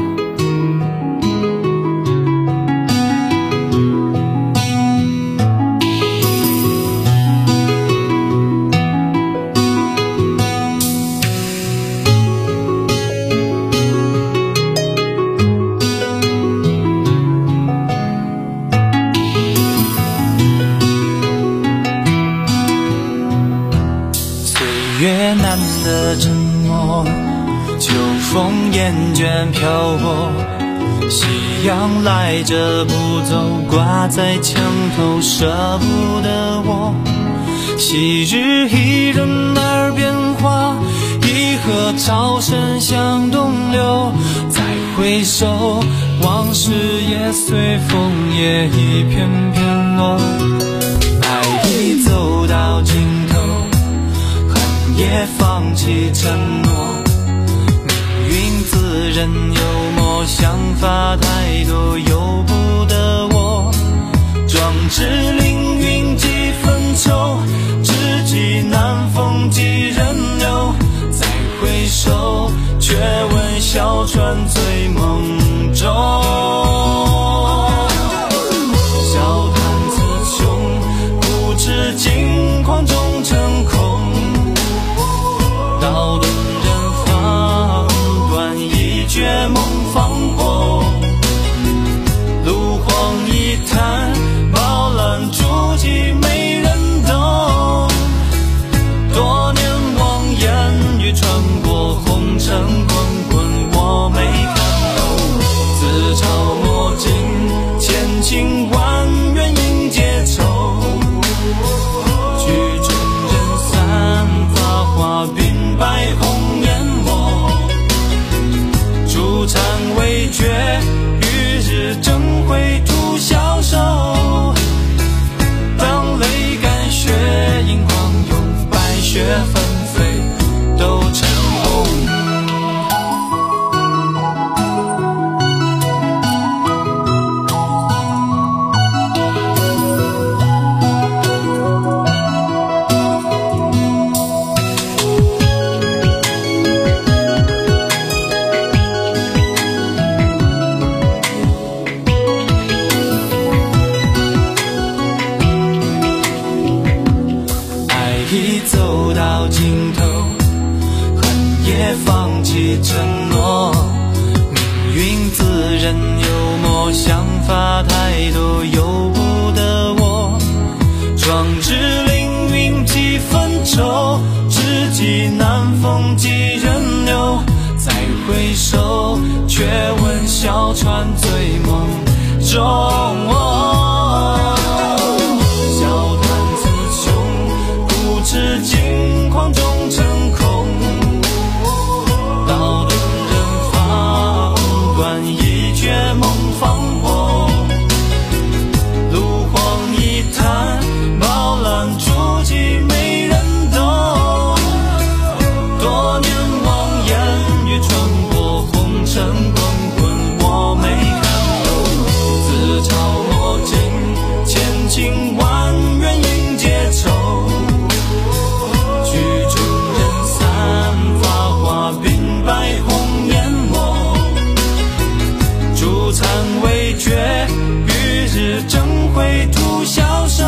岁月难得沉默，秋风厌倦漂泊，夕阳来着不走，挂在墙头舍不得我。昔日伊人耳边话，一河潮声向东流，再回首，往事也随风也一片片落。爱已走到尽头，恨也放弃承诺，命运自认幽默，想法太多由不得我。壮志凌云几分愁，知己难逢几人留，再回首，却闻小船醉梦中。笑谈雌雄，不知惊狂中成空，道论人方断，一绝梦方破。炉荒一滩，饱览足迹没人懂。多年望眼欲穿过红尘滚滚，我没看懂。自嘲墨尽，千情万怨应结愁。曲终人散，花花鬓白红颜墨。出别放弃承诺。命运自认幽默，想法太多由不得我。壮志凌云几分愁，知己难逢几人留。再回首，却闻小船醉梦中。笑谈自穷，不知惊慌中成空。道顿人放短，一觉梦方破。路荒一滩，饱览足迹没人懂。多年望眼欲穿过红尘滚滚，我没看懂。自嘲墨镜，千金万缘应结愁。曲终人散，发花鬓白红颜没。烛残未觉，与日争辉徒消瘦。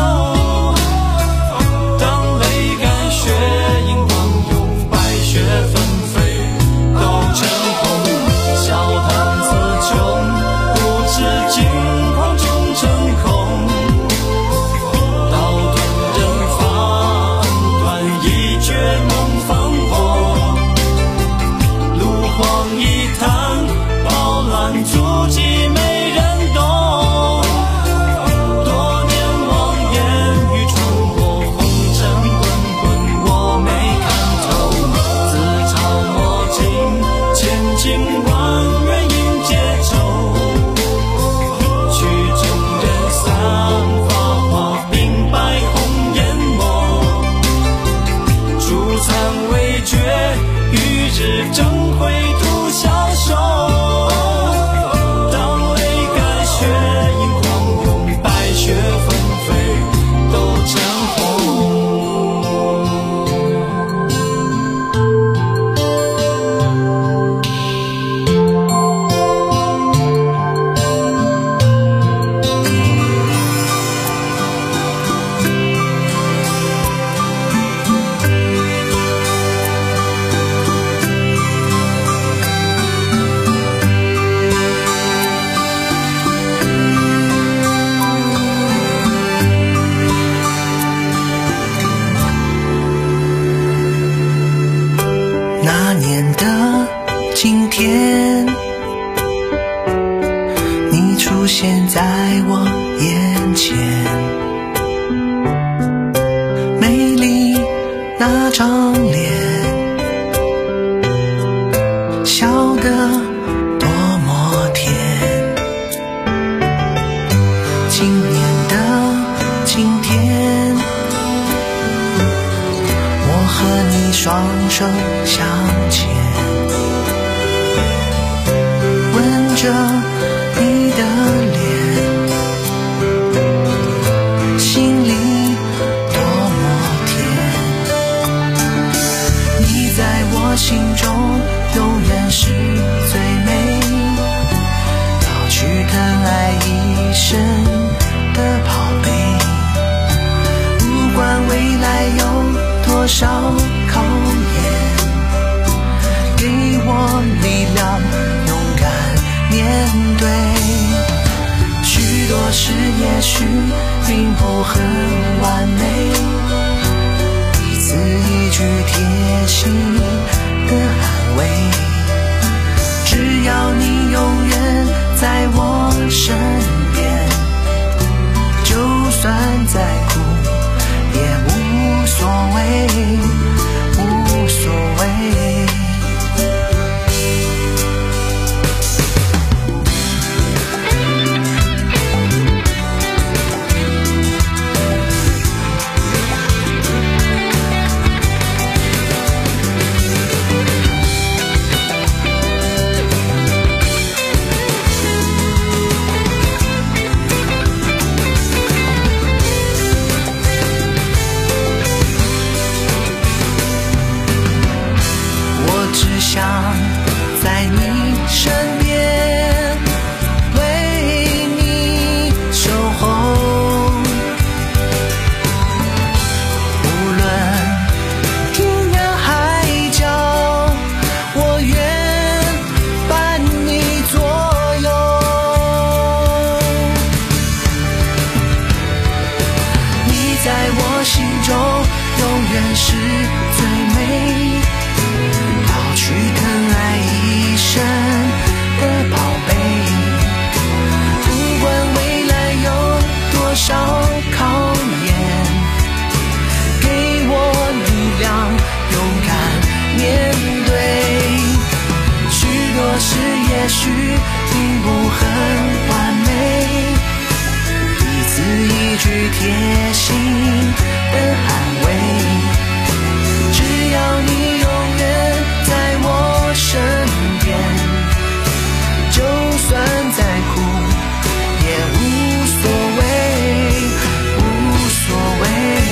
当泪干血影狂涌，白雪纷飞都成空。笑谈自穷，不知惊慌中成空。道顿人放短，一觉梦方破。路荒一滩，饱览足迹没人懂。多年望眼欲穿过红尘滚滚，我没看透。自嘲墨镜，千金万缘应结愁。曲终人散，发花鬓白红颜没。烛残未觉，与日争辉徒消瘦。当泪干血影狂涌，白雪纷飞都成红。 那年的今天，你出现在我眼前，美丽那张脸，笑得多么甜。今年的今天，我和你双手相牵，吻着你的脸，心里多么甜。你在我心中永远是最美，要去疼爱一生的宝贝。不管未来有多少考验，给我力量，勇敢面对。许多事也许并不很完美，一字一句贴心的安慰。只要你永远在我身边，就算再苦也无所谓，无所谓。 也许并不很完美，一字一句贴心的安慰，只要你永远在我身边，就算再苦也无所谓，无所谓。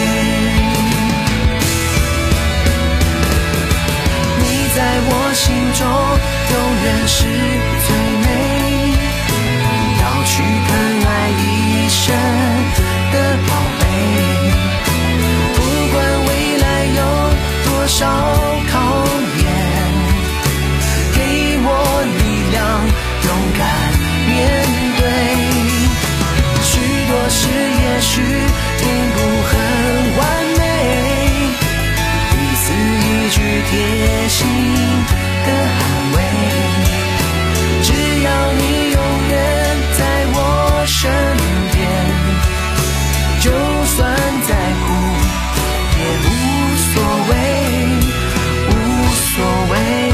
你在我心中永远是最美，要去疼爱一生的宝贝。不管未来有多少考验，给我力量，勇敢面对。许多事也许并不很完美，一字一句贴心的安慰，只要你永远在我身边，就算再苦也无所谓，无所谓，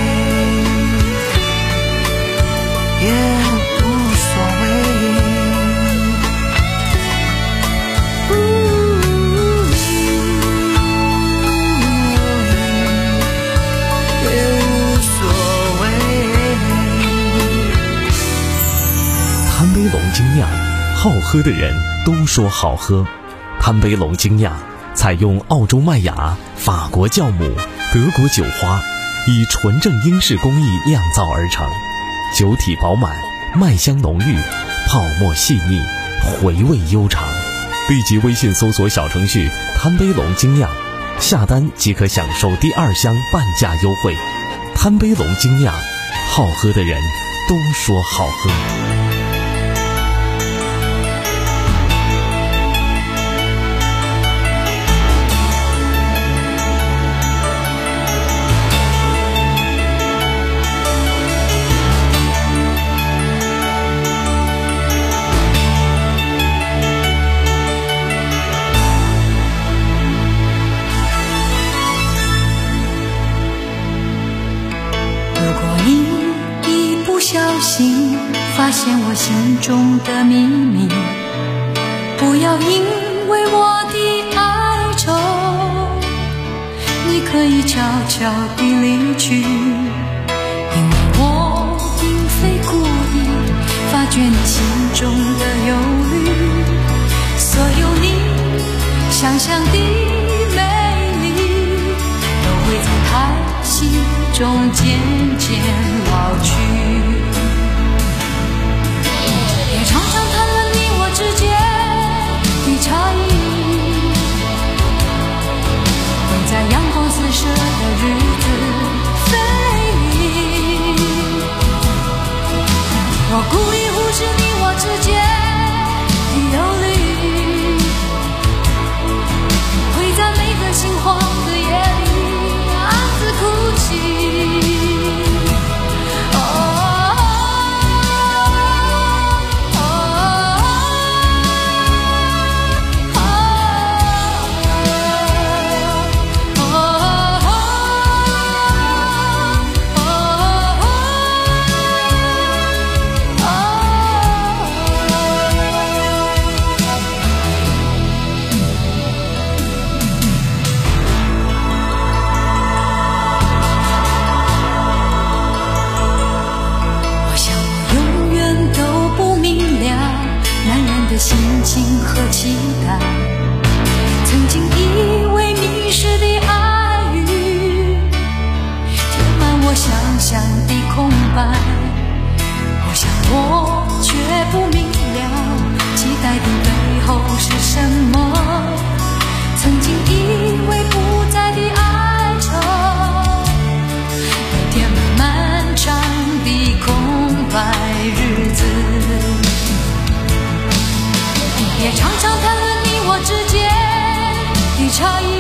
也无所谓。 贪杯龙精酿，好喝的人都说好喝。贪杯龙精酿采用澳洲麦芽、法国酵母、德国酒花，以纯正英式工艺酿造而成，酒体饱满，麦香浓郁，泡沫细腻，回味悠长。立即微信搜索小程序贪杯龙精酿，下单即可享受第二箱半价优惠。贪杯龙精酿，好喝的人都说好喝。 发现我心中的秘密，不要因为我的哀愁，你可以悄悄地离去，因为我并非故意发觉你心中的忧虑，所有你想象的美丽都会在叹息中渐渐老去。常常谈论你我之间的差异，会在阳光四射的日子飞离。我故意忽视你我之间的忧虑，会在每个心慌的夜里暗自哭泣。心情和期待，曾经以为迷失的爱语填满我想象的空白，我想我却不明了期待的背后是什么，曾经以为不在的哀愁会填满漫长的空白日子，也常常谈论你我之间的差异，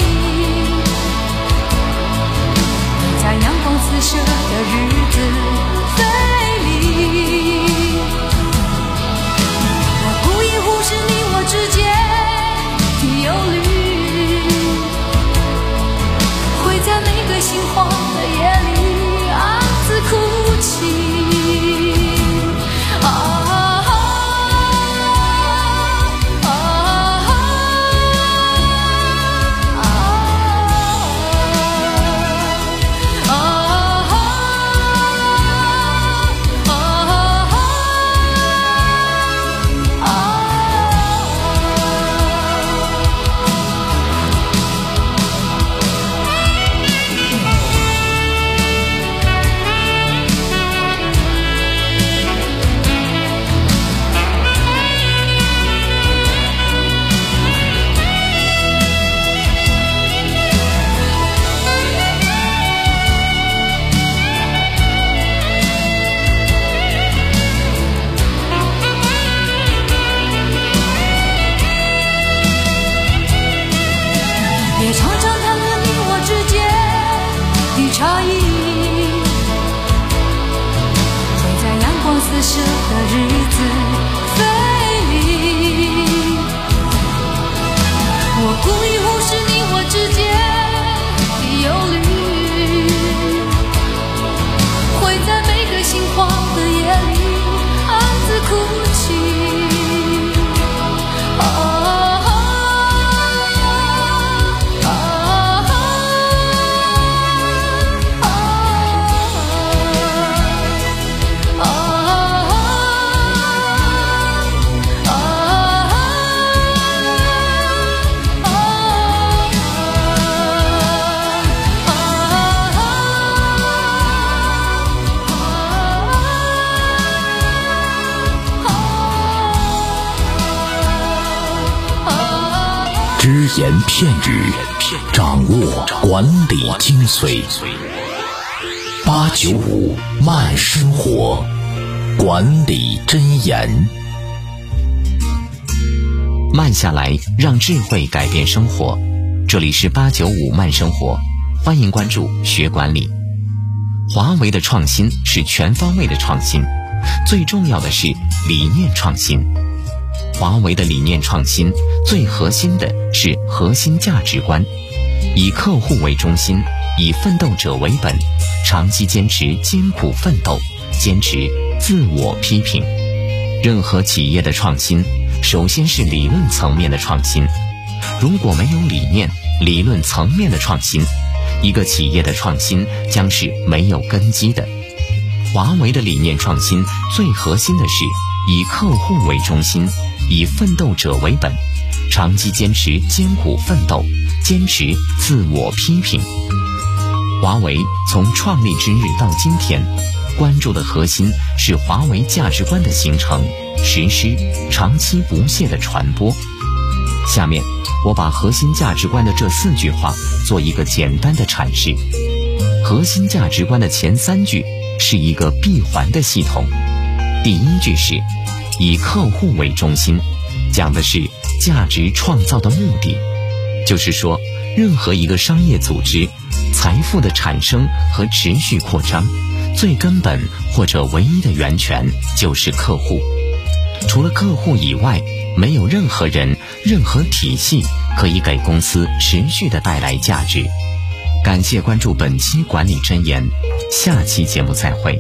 会在阳光四射的日子飞离。我故意忽视你我之间的忧虑，会在每个心慌的夜里暗自哭泣。 舍的日子费力。我故意忽视你我之间的忧虑，会在每个心慌的夜里暗自哭泣。 只言片语，掌握管理精髓。八九五慢生活，管理箴言。 慢下来，让智慧改变生活。这里是八九五慢生活，欢迎关注学管理。华为的创新是全方位的创新，最重要的是理念创新。华为的理念创新最核心的是核心价值观，以客户为中心，以奋斗者为本，长期坚持艰苦奋斗，坚持自我批评。任何企业的创新首先是理论层面的创新，如果没有理念理论层面的创新，一个企业的创新将是没有根基的。华为的理念创新最核心的是以客户为中心，以奋斗者为本，长期坚持艰苦奋斗，坚持自我批评。华为从创立之日到今天，关注的核心是华为价值观的形成、实施、长期不懈的传播。下面我把核心价值观的这四句话做一个简单的阐释。核心价值观的前三句是一个闭环的系统。第一句是以客户为中心，讲的是价值创造的目的，就是说任何一个商业组织财富的产生和持续扩张，最根本或者唯一的源泉就是客户。除了客户以外，没有任何人任何体系可以给公司持续的带来价值。感谢关注本期管理箴言，下期节目再会。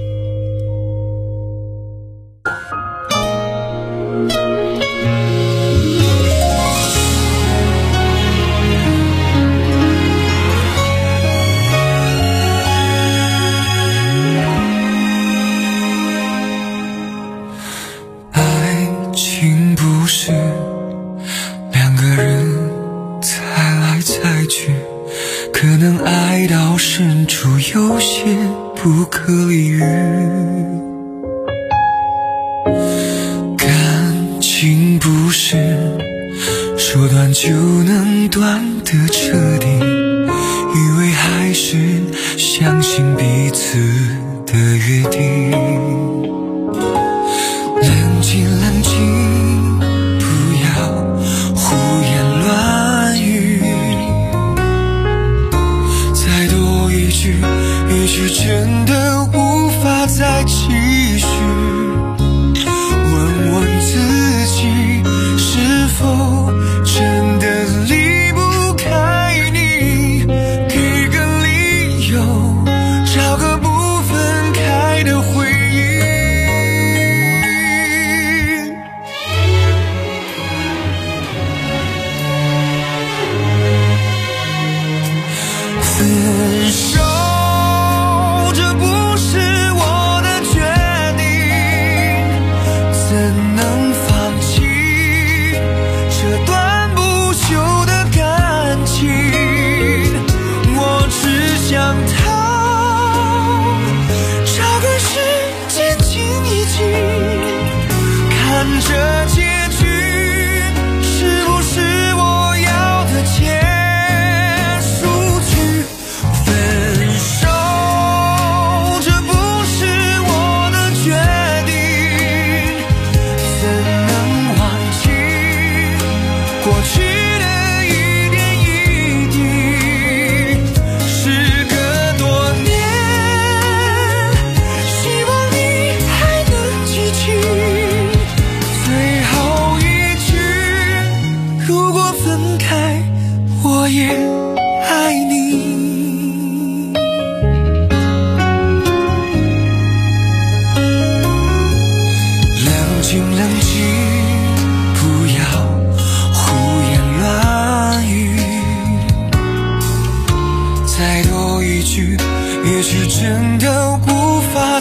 可能爱到深处有些不可理喻，感情不是说断就能断的彻底，以为还是相信彼此的约定。冷静冷静，不要胡言乱语，再多一句一句真的无法再继续。问问自己，是否真的离不开你？给个理由，找个不分开的回忆。分手，这不是我的决定，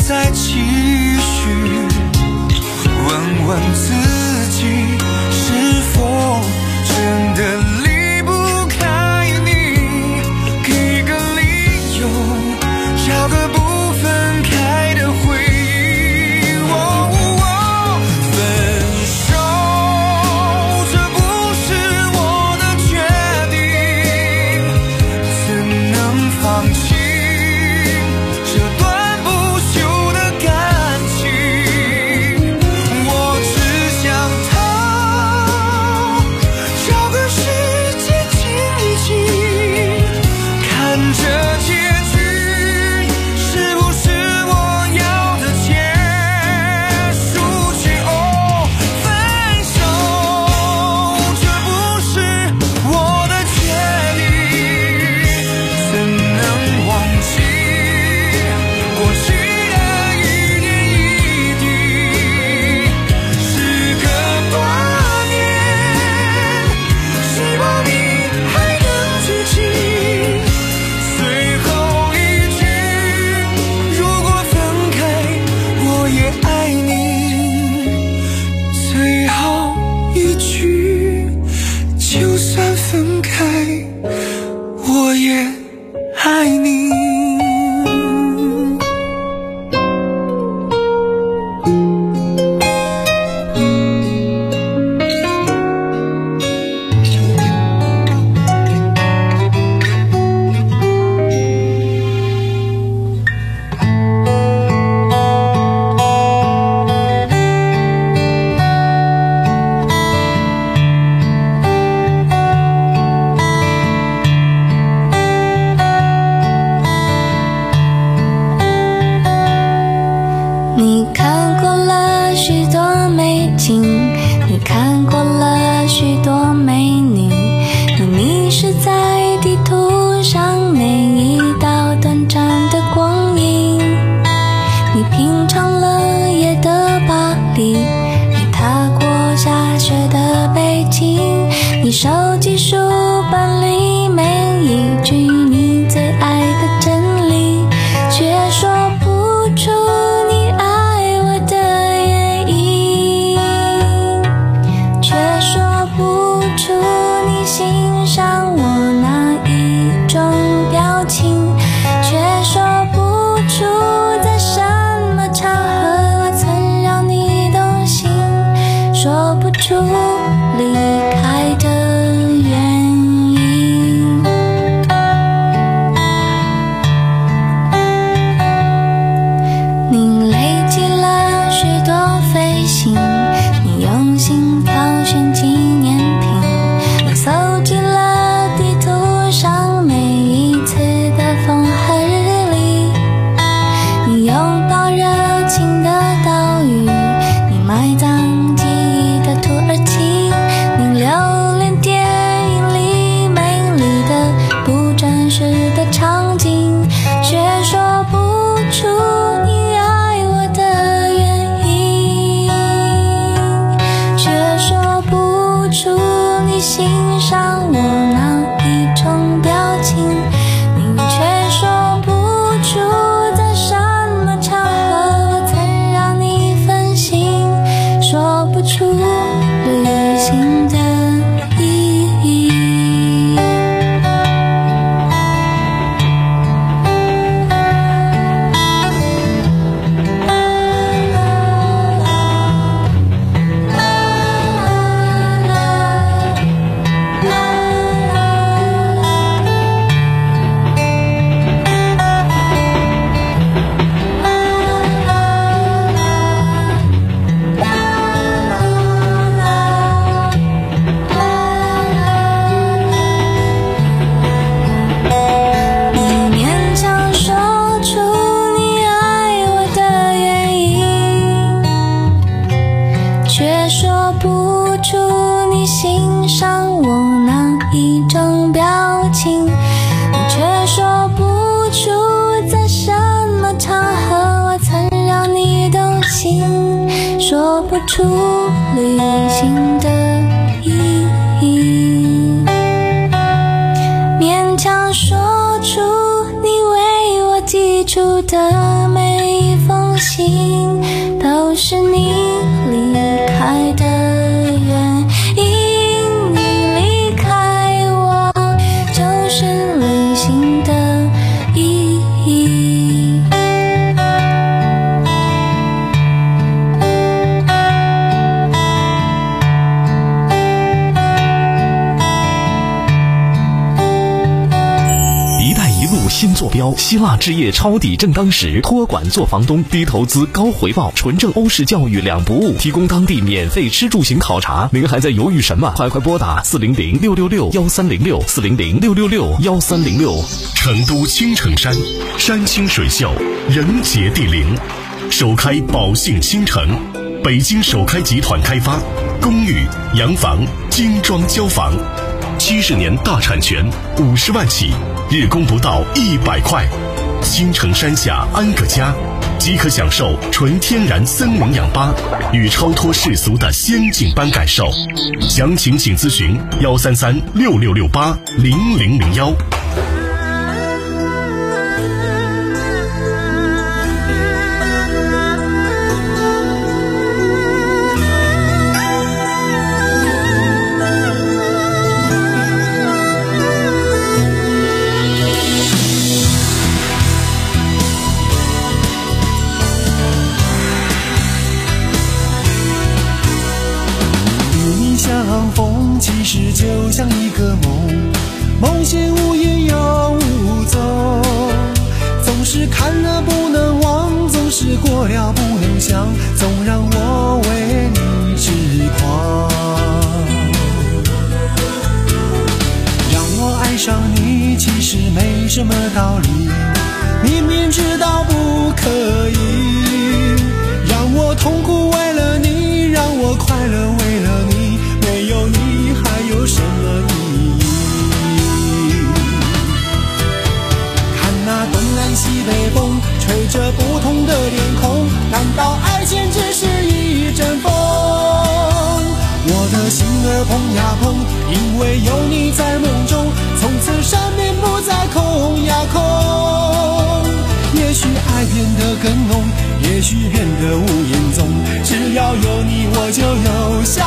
再继续，问问自己是否真的离不开你，给个理由，找个不分开的回忆。哦哦，分手这不是我的决定，怎能放弃这段不朽的感情？我只想逃，找个世界静一静，看着结局是不是我要的结束曲？哦，分手这不是我的决定，怎能忘记过去的一点一滴？时隔多年，希望你还能记起最后一句，如果分开我也爱你。最后一句，就算分开我也爱你。 你看过了许多美景，你看过了许多美女，你迷失在地图上每一道短暂的光影。你品尝了夜的巴黎，你踏过下雪的北京，你收集书本里每一句你最爱的真理，却说不出你爱我的原因，却说不出你欣赏我哪一种表情，却说不出在什么场合我曾让你动心，说不出离开的原因。你累积了许多飞行，你用心挑选纪念品，你搜集了地图上每一次的风和日丽，你拥抱热情的岛屿，你埋葬记忆的土耳其，你留恋电影里美丽的不真实的场景，却说不出你爱我的原因，却说不出你欣赏我哪一种表情，你却说不出在什么场合我曾让你分心，说不出旅行的意义。你勉强说出你爱我的原因，却说不出你欣赏我哪一种表情，你却说不出在什么场合我曾让你动心，说不出旅行的意义，勉强说出你为我寄出的每一封是你离开的原因，你离开我就是旅行的意义。 新坐标，希腊置业抄底正当时，托管做房东，低投资高回报，纯正欧式教育两不误，提供当地免费吃住行考察。您还在犹豫什么？快快拨打四零零六六六幺三零六四零零六六六幺三零六。 成都青城山，山清水秀，人杰地灵，首开宝兴新城，北京首开集团开发，公寓、洋房、精装交房，七十年大产权，五十万起。日供不到一百块，新城山下安个家，即可享受纯天然森林氧吧与超脱世俗的仙境般感受。详情请咨询幺三三六六六八零零零幺。 就像一个梦，梦醒无影又无踪，总是看了不能忘，总是过了不能想，总让我为你痴狂。让我爱上你其实没什么道理，明明知道不可以，让我痛苦为了你，让我快乐为了你，没有你还有什么意义？看那东南西北风，吹着不同的脸孔，难道爱情只是一阵风？我的心儿碰呀碰，因为有你在梦中，从此上面不再空呀空。也许爱变得更浓，也许变得无影踪，只要有你我就有笑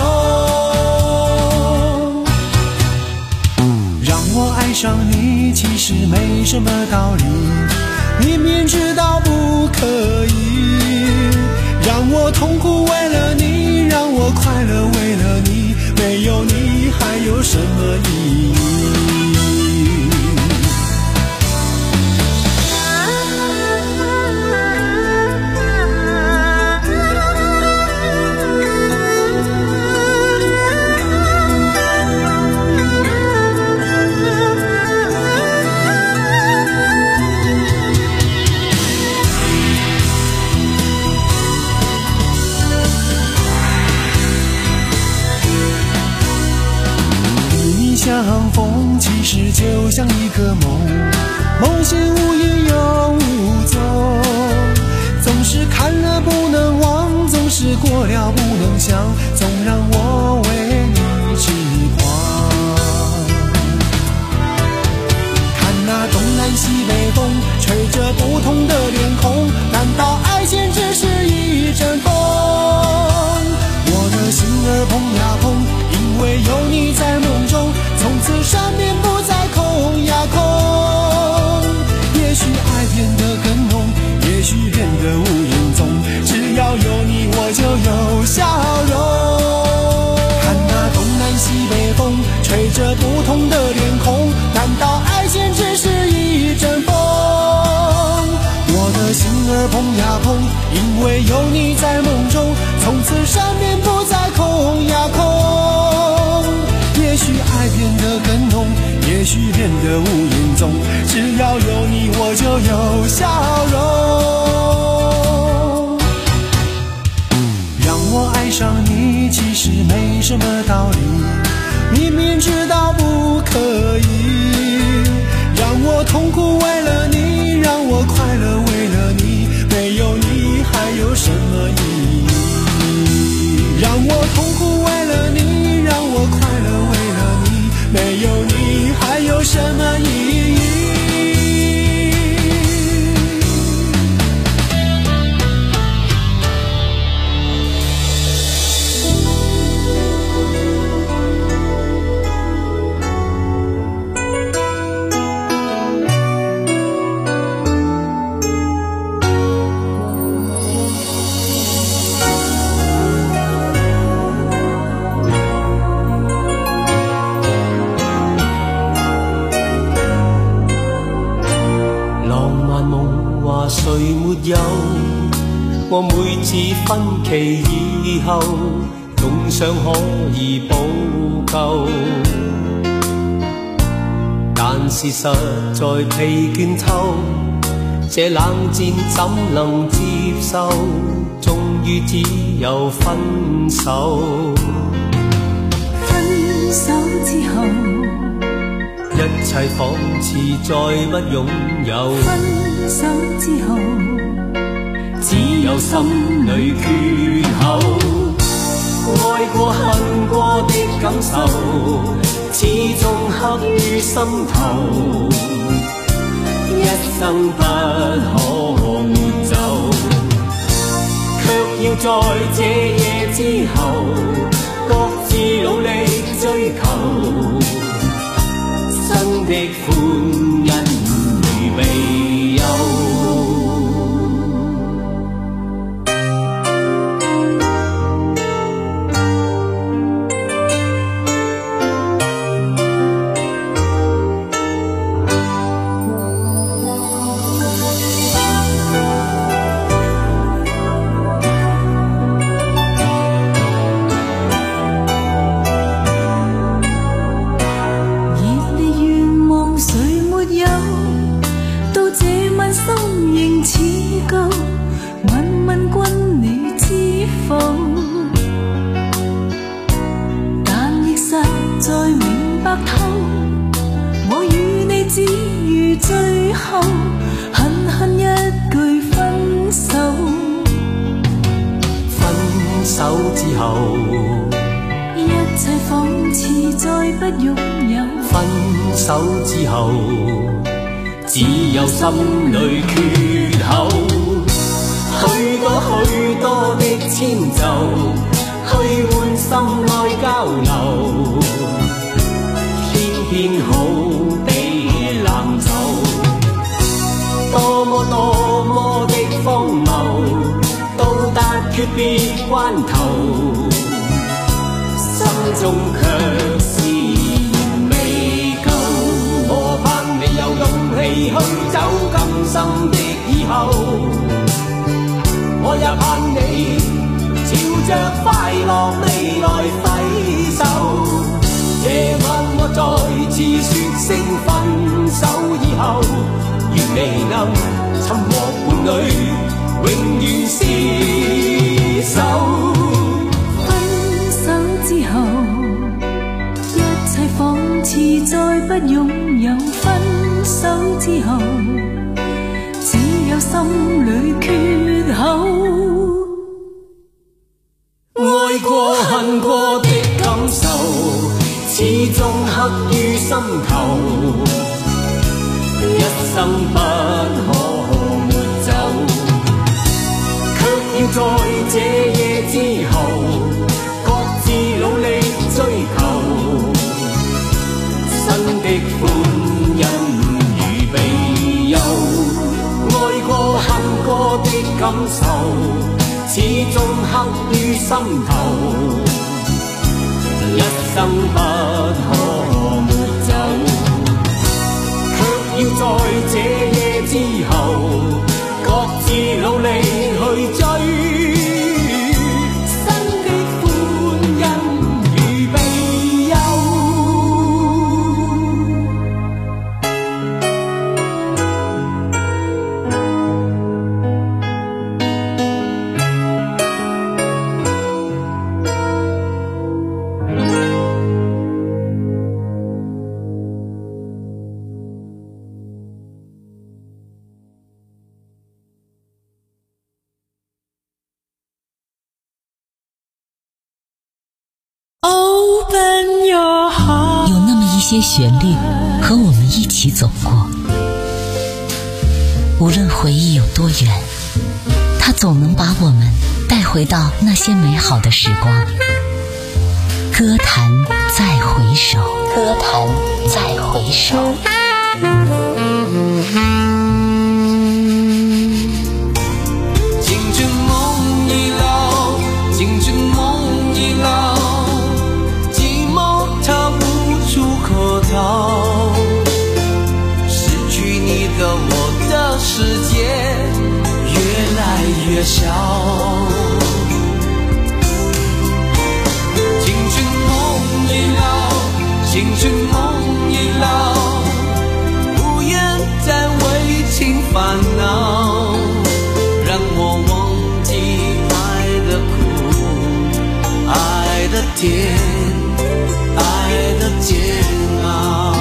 容。让我爱上你其实没什么道理，明明知道不可以，让我痛苦为了你，让我快乐为了你，没有你还有什么意义？相逢其实就像一个梦，梦醒无影又无踪，总是看了不能忘，总是过了不能想，总让我为你痴狂。看那东南西北风，吹着不同的脸孔，难道爱情只是一阵风？我的心儿碰呀碰，因为有你在梦中，从此上面不再空呀空。也许爱变得更浓，也许变得无影踪，只要有你我就有笑容。看那东南西北风，吹着不同的脸孔，难道爱情只是一阵风？我的心儿碰呀碰，因为有你在梦中，从此上面不再空呀空。也许爱变得更浓，也许变得无影踪，只要有你我就有笑容。让我爱上你其实没什么道理，明明知道不可以，让我痛苦为了你，让我快乐为了你，没有你还有什么意义？让我痛苦为了你，让我快乐为了你，没有你还有什么意义？ 有，我每次分期以後，總想可以補救，但是實在疲倦透，這冷戰怎能接受？終於只有分手。 分手之後， 一切仿似再不擁有。 分手之後， 只有心裏缺口。愛過恨過的感受，始終刻於心頭，一生不可抹走。卻要在這夜之後，各自努力追求，新的歡欣預備有。心裏缺口，許多許多的遷就，去換心愛交流，偏偏好比冷酒，多麼多麼的荒謬，到達訣別關頭，心中卻是未夠。我盼你有勇氣去走今生的以後，我也盼你朝着快樂未來揮手。夜晚我再次說聲分手以後，願你能尋獲伴侶，永遠廝守。 分手之後，一切仿似再不擁有。分手之後，只有心裏缺口。 愛過恨過的感受，始終刻於心頭，一生不可抹走。卻要在這夜之後，各自努力追求，新的歡欣預備有。愛過恨過的感受，始終刻於心頭，一生不可抹走。卻要在這夜之後，各自努力去追，新的歡欣預備有。 有那么一些旋律和我们一起走过，无论回忆有多远，它总能把我们带回到那些美好的时光。歌坛再回首，歌坛再回首。 青春梦已老，青春梦已老，寂寞它无处可逃。失去你的我的世界越越小。青春梦已老，青春梦已老，不愿再为情烦恼，让我忘记爱的苦，爱的甜，爱的煎熬。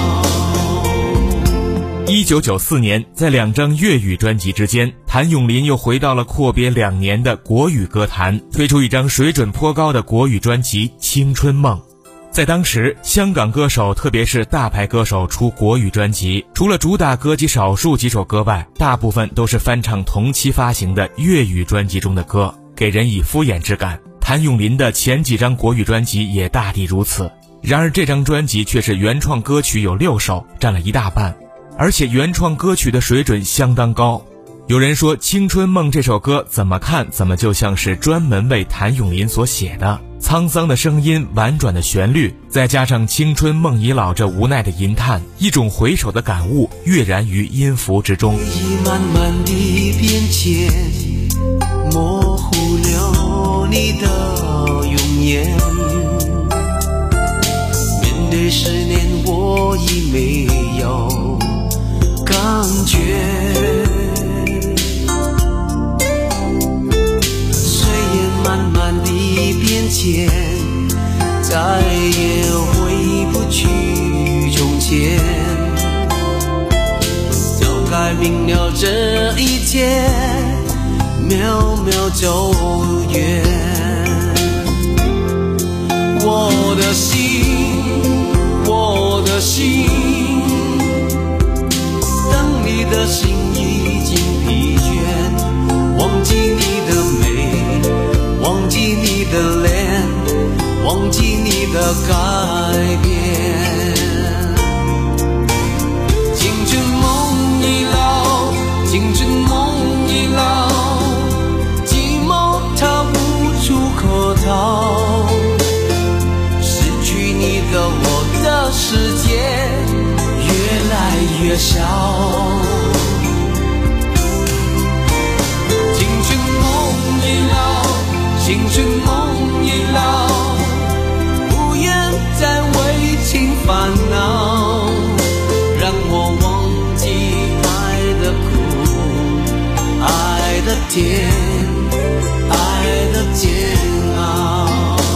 一九九四年，在两张粤语专辑之间，谭咏麟又回到了阔别两年的国语歌坛，推出一张水准颇高的国语专辑《青春梦》。在当时，香港歌手特别是大牌歌手出国语专辑，除了主打歌及少数几首歌外，大部分都是翻唱同期发行的粤语专辑中的歌，给人以敷衍之感。谭咏麟的前几张国语专辑也大抵如此，然而这张专辑却是原创歌曲有六首，占了一大半，而且原创歌曲的水准相当高。有人说《青春梦》这首歌怎么看怎么就像是专门为谭咏麟所写的，沧桑的声音，婉转的旋律，再加上青春梦已老这无奈的吟叹，一种回首的感悟跃然于音符之中。 回忆慢慢地变迁，模糊了你的容颜，面对十年我已没有感觉，岁月慢慢地变迁，再也回不去从前，早该明了这一切，渺渺走远。我的心，我的心，等你的心已经疲倦，忘记你的美，忘记你的脸，忘记你的改变。青春梦已老，青春梦已老，寂寞它无处可逃，失去你的我的世界越来越小。青春梦已老，青春梦已老，不愿再为情烦恼，让我忘记爱的苦，爱的甜，爱的煎熬。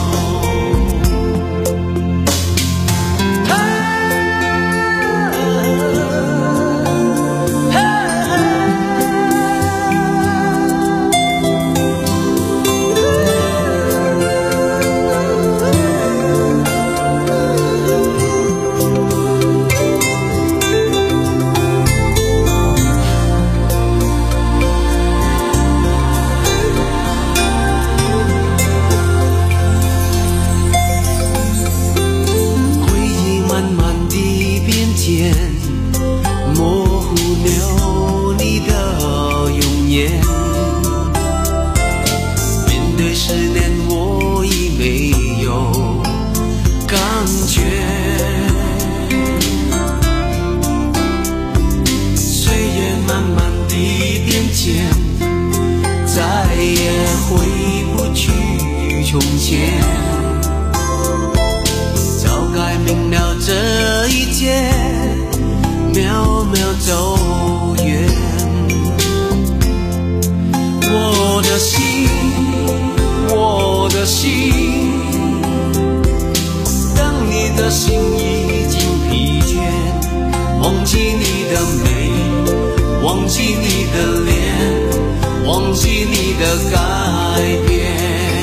忘记你的脸，忘记你的改变。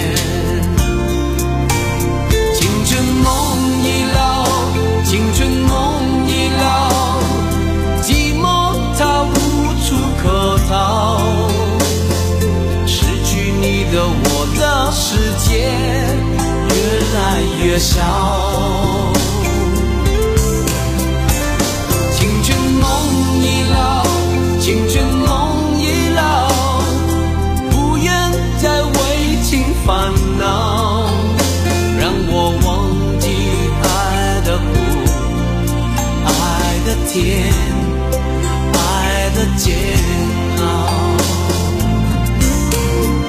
青春梦已老，青春梦已老，寂寞它无处可逃，失去你的我的世界越来越小。青春梦已老，青春梦已老，不愿再为情烦恼，让我忘记爱的苦，爱的甜，爱的煎熬。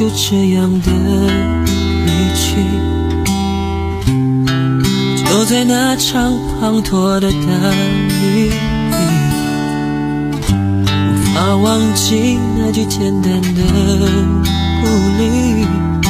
就这样的离去，就在那场滂沱的大雨里，无法忘记那句简单的鼓励，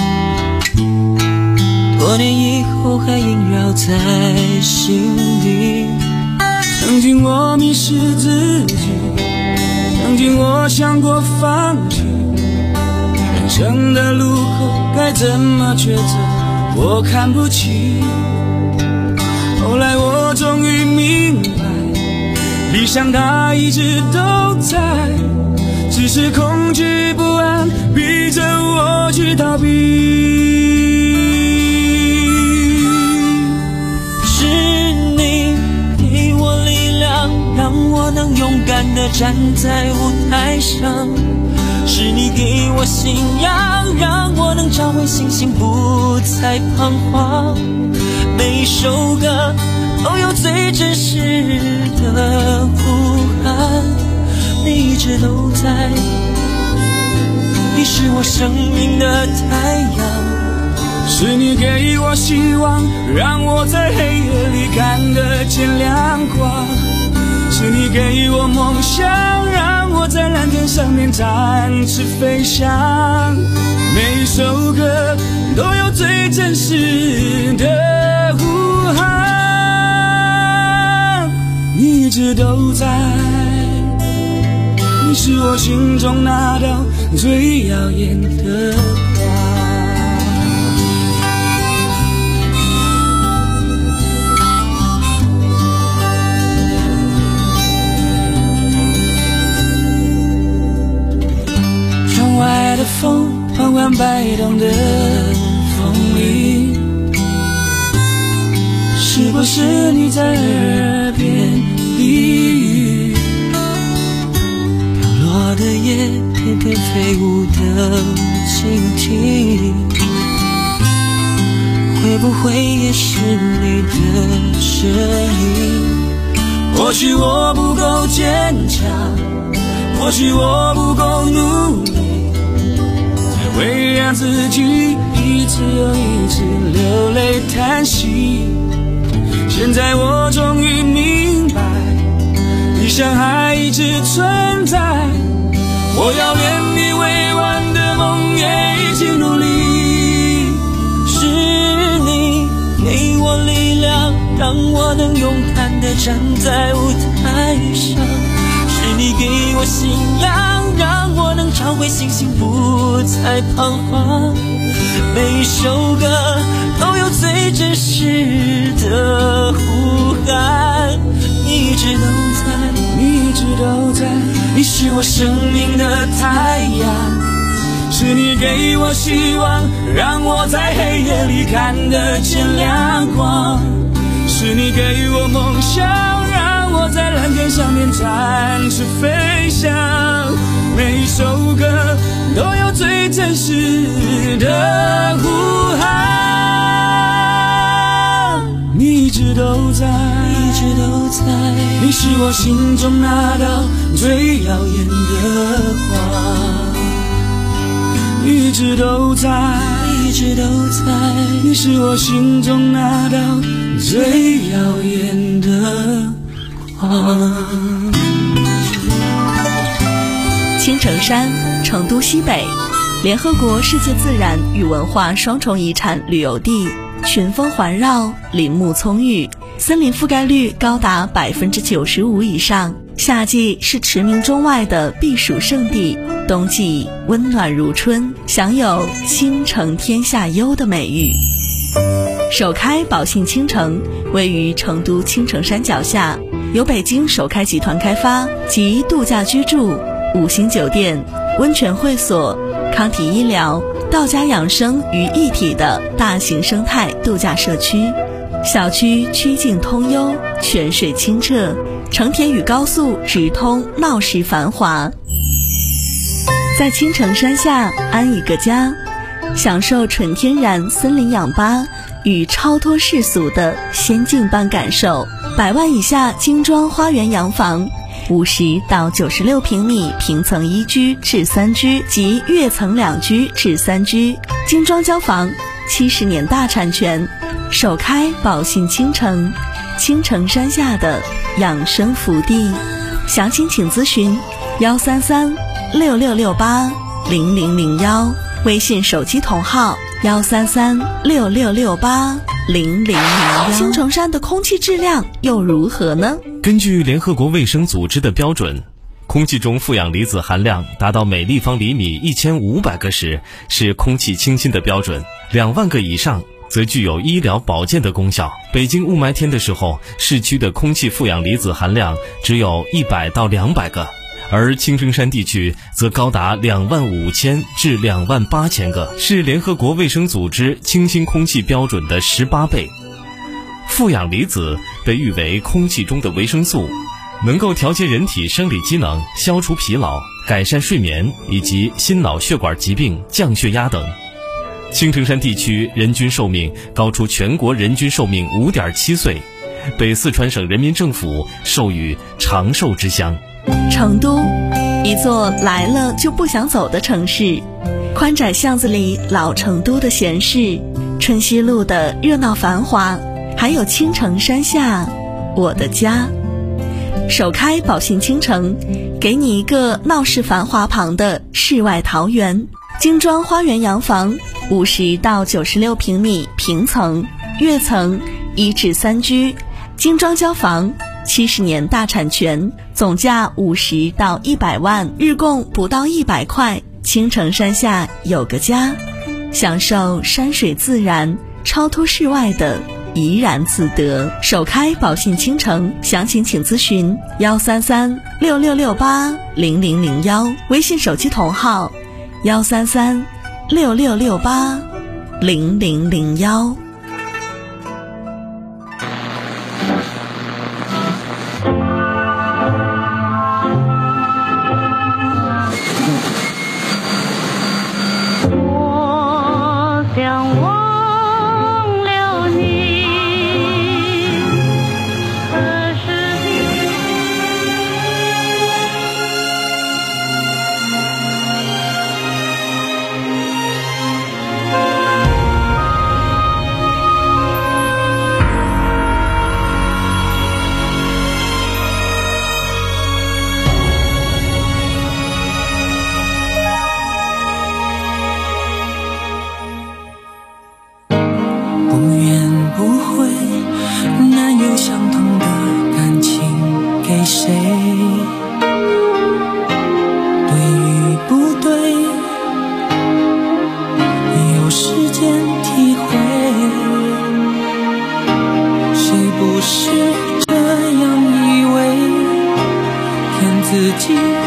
多年以后还萦绕在心底。 曾经我迷失自己，曾经我想过放弃，人生的路口该怎么抉择，我看不清。后来我终于明白，理想它一直都在，只是恐惧不安逼着我去逃避。 是你给我力量，让我能勇敢地站在舞台上，是你给我信仰，让我能找回信心，不再彷徨。每一首歌都有最真实的呼喊，你一直都在，你是我生命的太阳， 是你给我希望，让我在黑夜里看得见亮光，是你给我梦想，让我在蓝天上面展翅飞翔。每一首歌都有最真实的呼喊，你一直都在，你是我心中那道最耀眼的外的风缓缓摆动的风里，是不是你在耳边低语？飘落的叶翩翩飞舞的蜻蜓，会不会也是你的声音？或许我不够坚强，或许我不够努力，会让自己一次又一次流泪叹息。现在我终于明白，理想还一直存在，我要连你未完的梦也一起努力。是你给我力量，让我能勇敢地站在舞台上，是你给我信仰，让我能找回信心，不再彷徨。每一首歌都有最真实的呼喊，你一直都在， 你一直都在， 你是我生命的太阳， 是你给我希望，让我在黑夜里看得见亮光，是你给我梦想，让我在蓝天上面展翅飞翔。每一首歌都有最真实的呼喊，你一直都在， 一直都在， 你是我心中那道最耀眼的光，一直都在， 一直都在， 你是我心中那道最耀眼的光。 青城山，成都西北，联合国世界自然与文化双重遗产旅游地，群峰环绕，林木葱郁，森林覆盖率高达百分之九十五以上。夏季是驰名中外的避暑胜地，冬季温暖如春，享有倾城天下优的美誉。首开宝信倾城位于成都青城山脚下，由北京首开集团开发，集度假居住、五星酒店、温泉会所、康体医疗、道家养生于一体的大型生态度假社区。小区曲径通幽，泉水清澈，成田与高速直通，闹市繁华。在青城山下安一个家，享受纯天然森林氧吧与超脱世俗的仙境般感受。百万以下精装花园洋房， 五十到九十六平米平层一居至三居及跃层两居至三居，精装交房，七十年大产权，首开宝信倾城，青城山下的养生福地。详情请咨询幺三三六六六八零零零幺，微信手机同号幺三三六六六八零零零幺。青城山的空气质量又如何呢？ 根据联合国卫生组织的标准，空气中负氧离子含量达到每立方厘米一千五百个时是空气清新的标准，两万个以上则具有医疗保健的功效。北京雾霾天的时候，市区的空气负氧离子含量只有一百到两百个，而青城山地区则高达两万五千至两万八千个，是联合国卫生组织清新空气标准的十八倍。负氧离子被誉为空气中的维生素，能够调节人体生理机能，消除疲劳，改善睡眠以及心脑血管疾病、降血压等。青城山地区人均寿命高出全国人均寿命 五点七岁，被四川省人民政府授予长寿之乡。 成都，一座来了就不想走的城市，宽窄巷子里老成都的闲适，春熙路的热闹繁华，还有青城山下我的家。首开宝信倾城，给你一个闹市繁华旁的世外桃源，精装花园洋房，五十到九十六平米平层、跃层一至三居，精装交房，七十年大产权，总价五十到一百万，日供不到一百块。青城山下有个家，享受山水自然，超脱世外的怡然自得。首开宝信倾城，详情请咨询幺三三六六六八零零零幺，微信手机同号幺三三六六六八零零零幺。 自己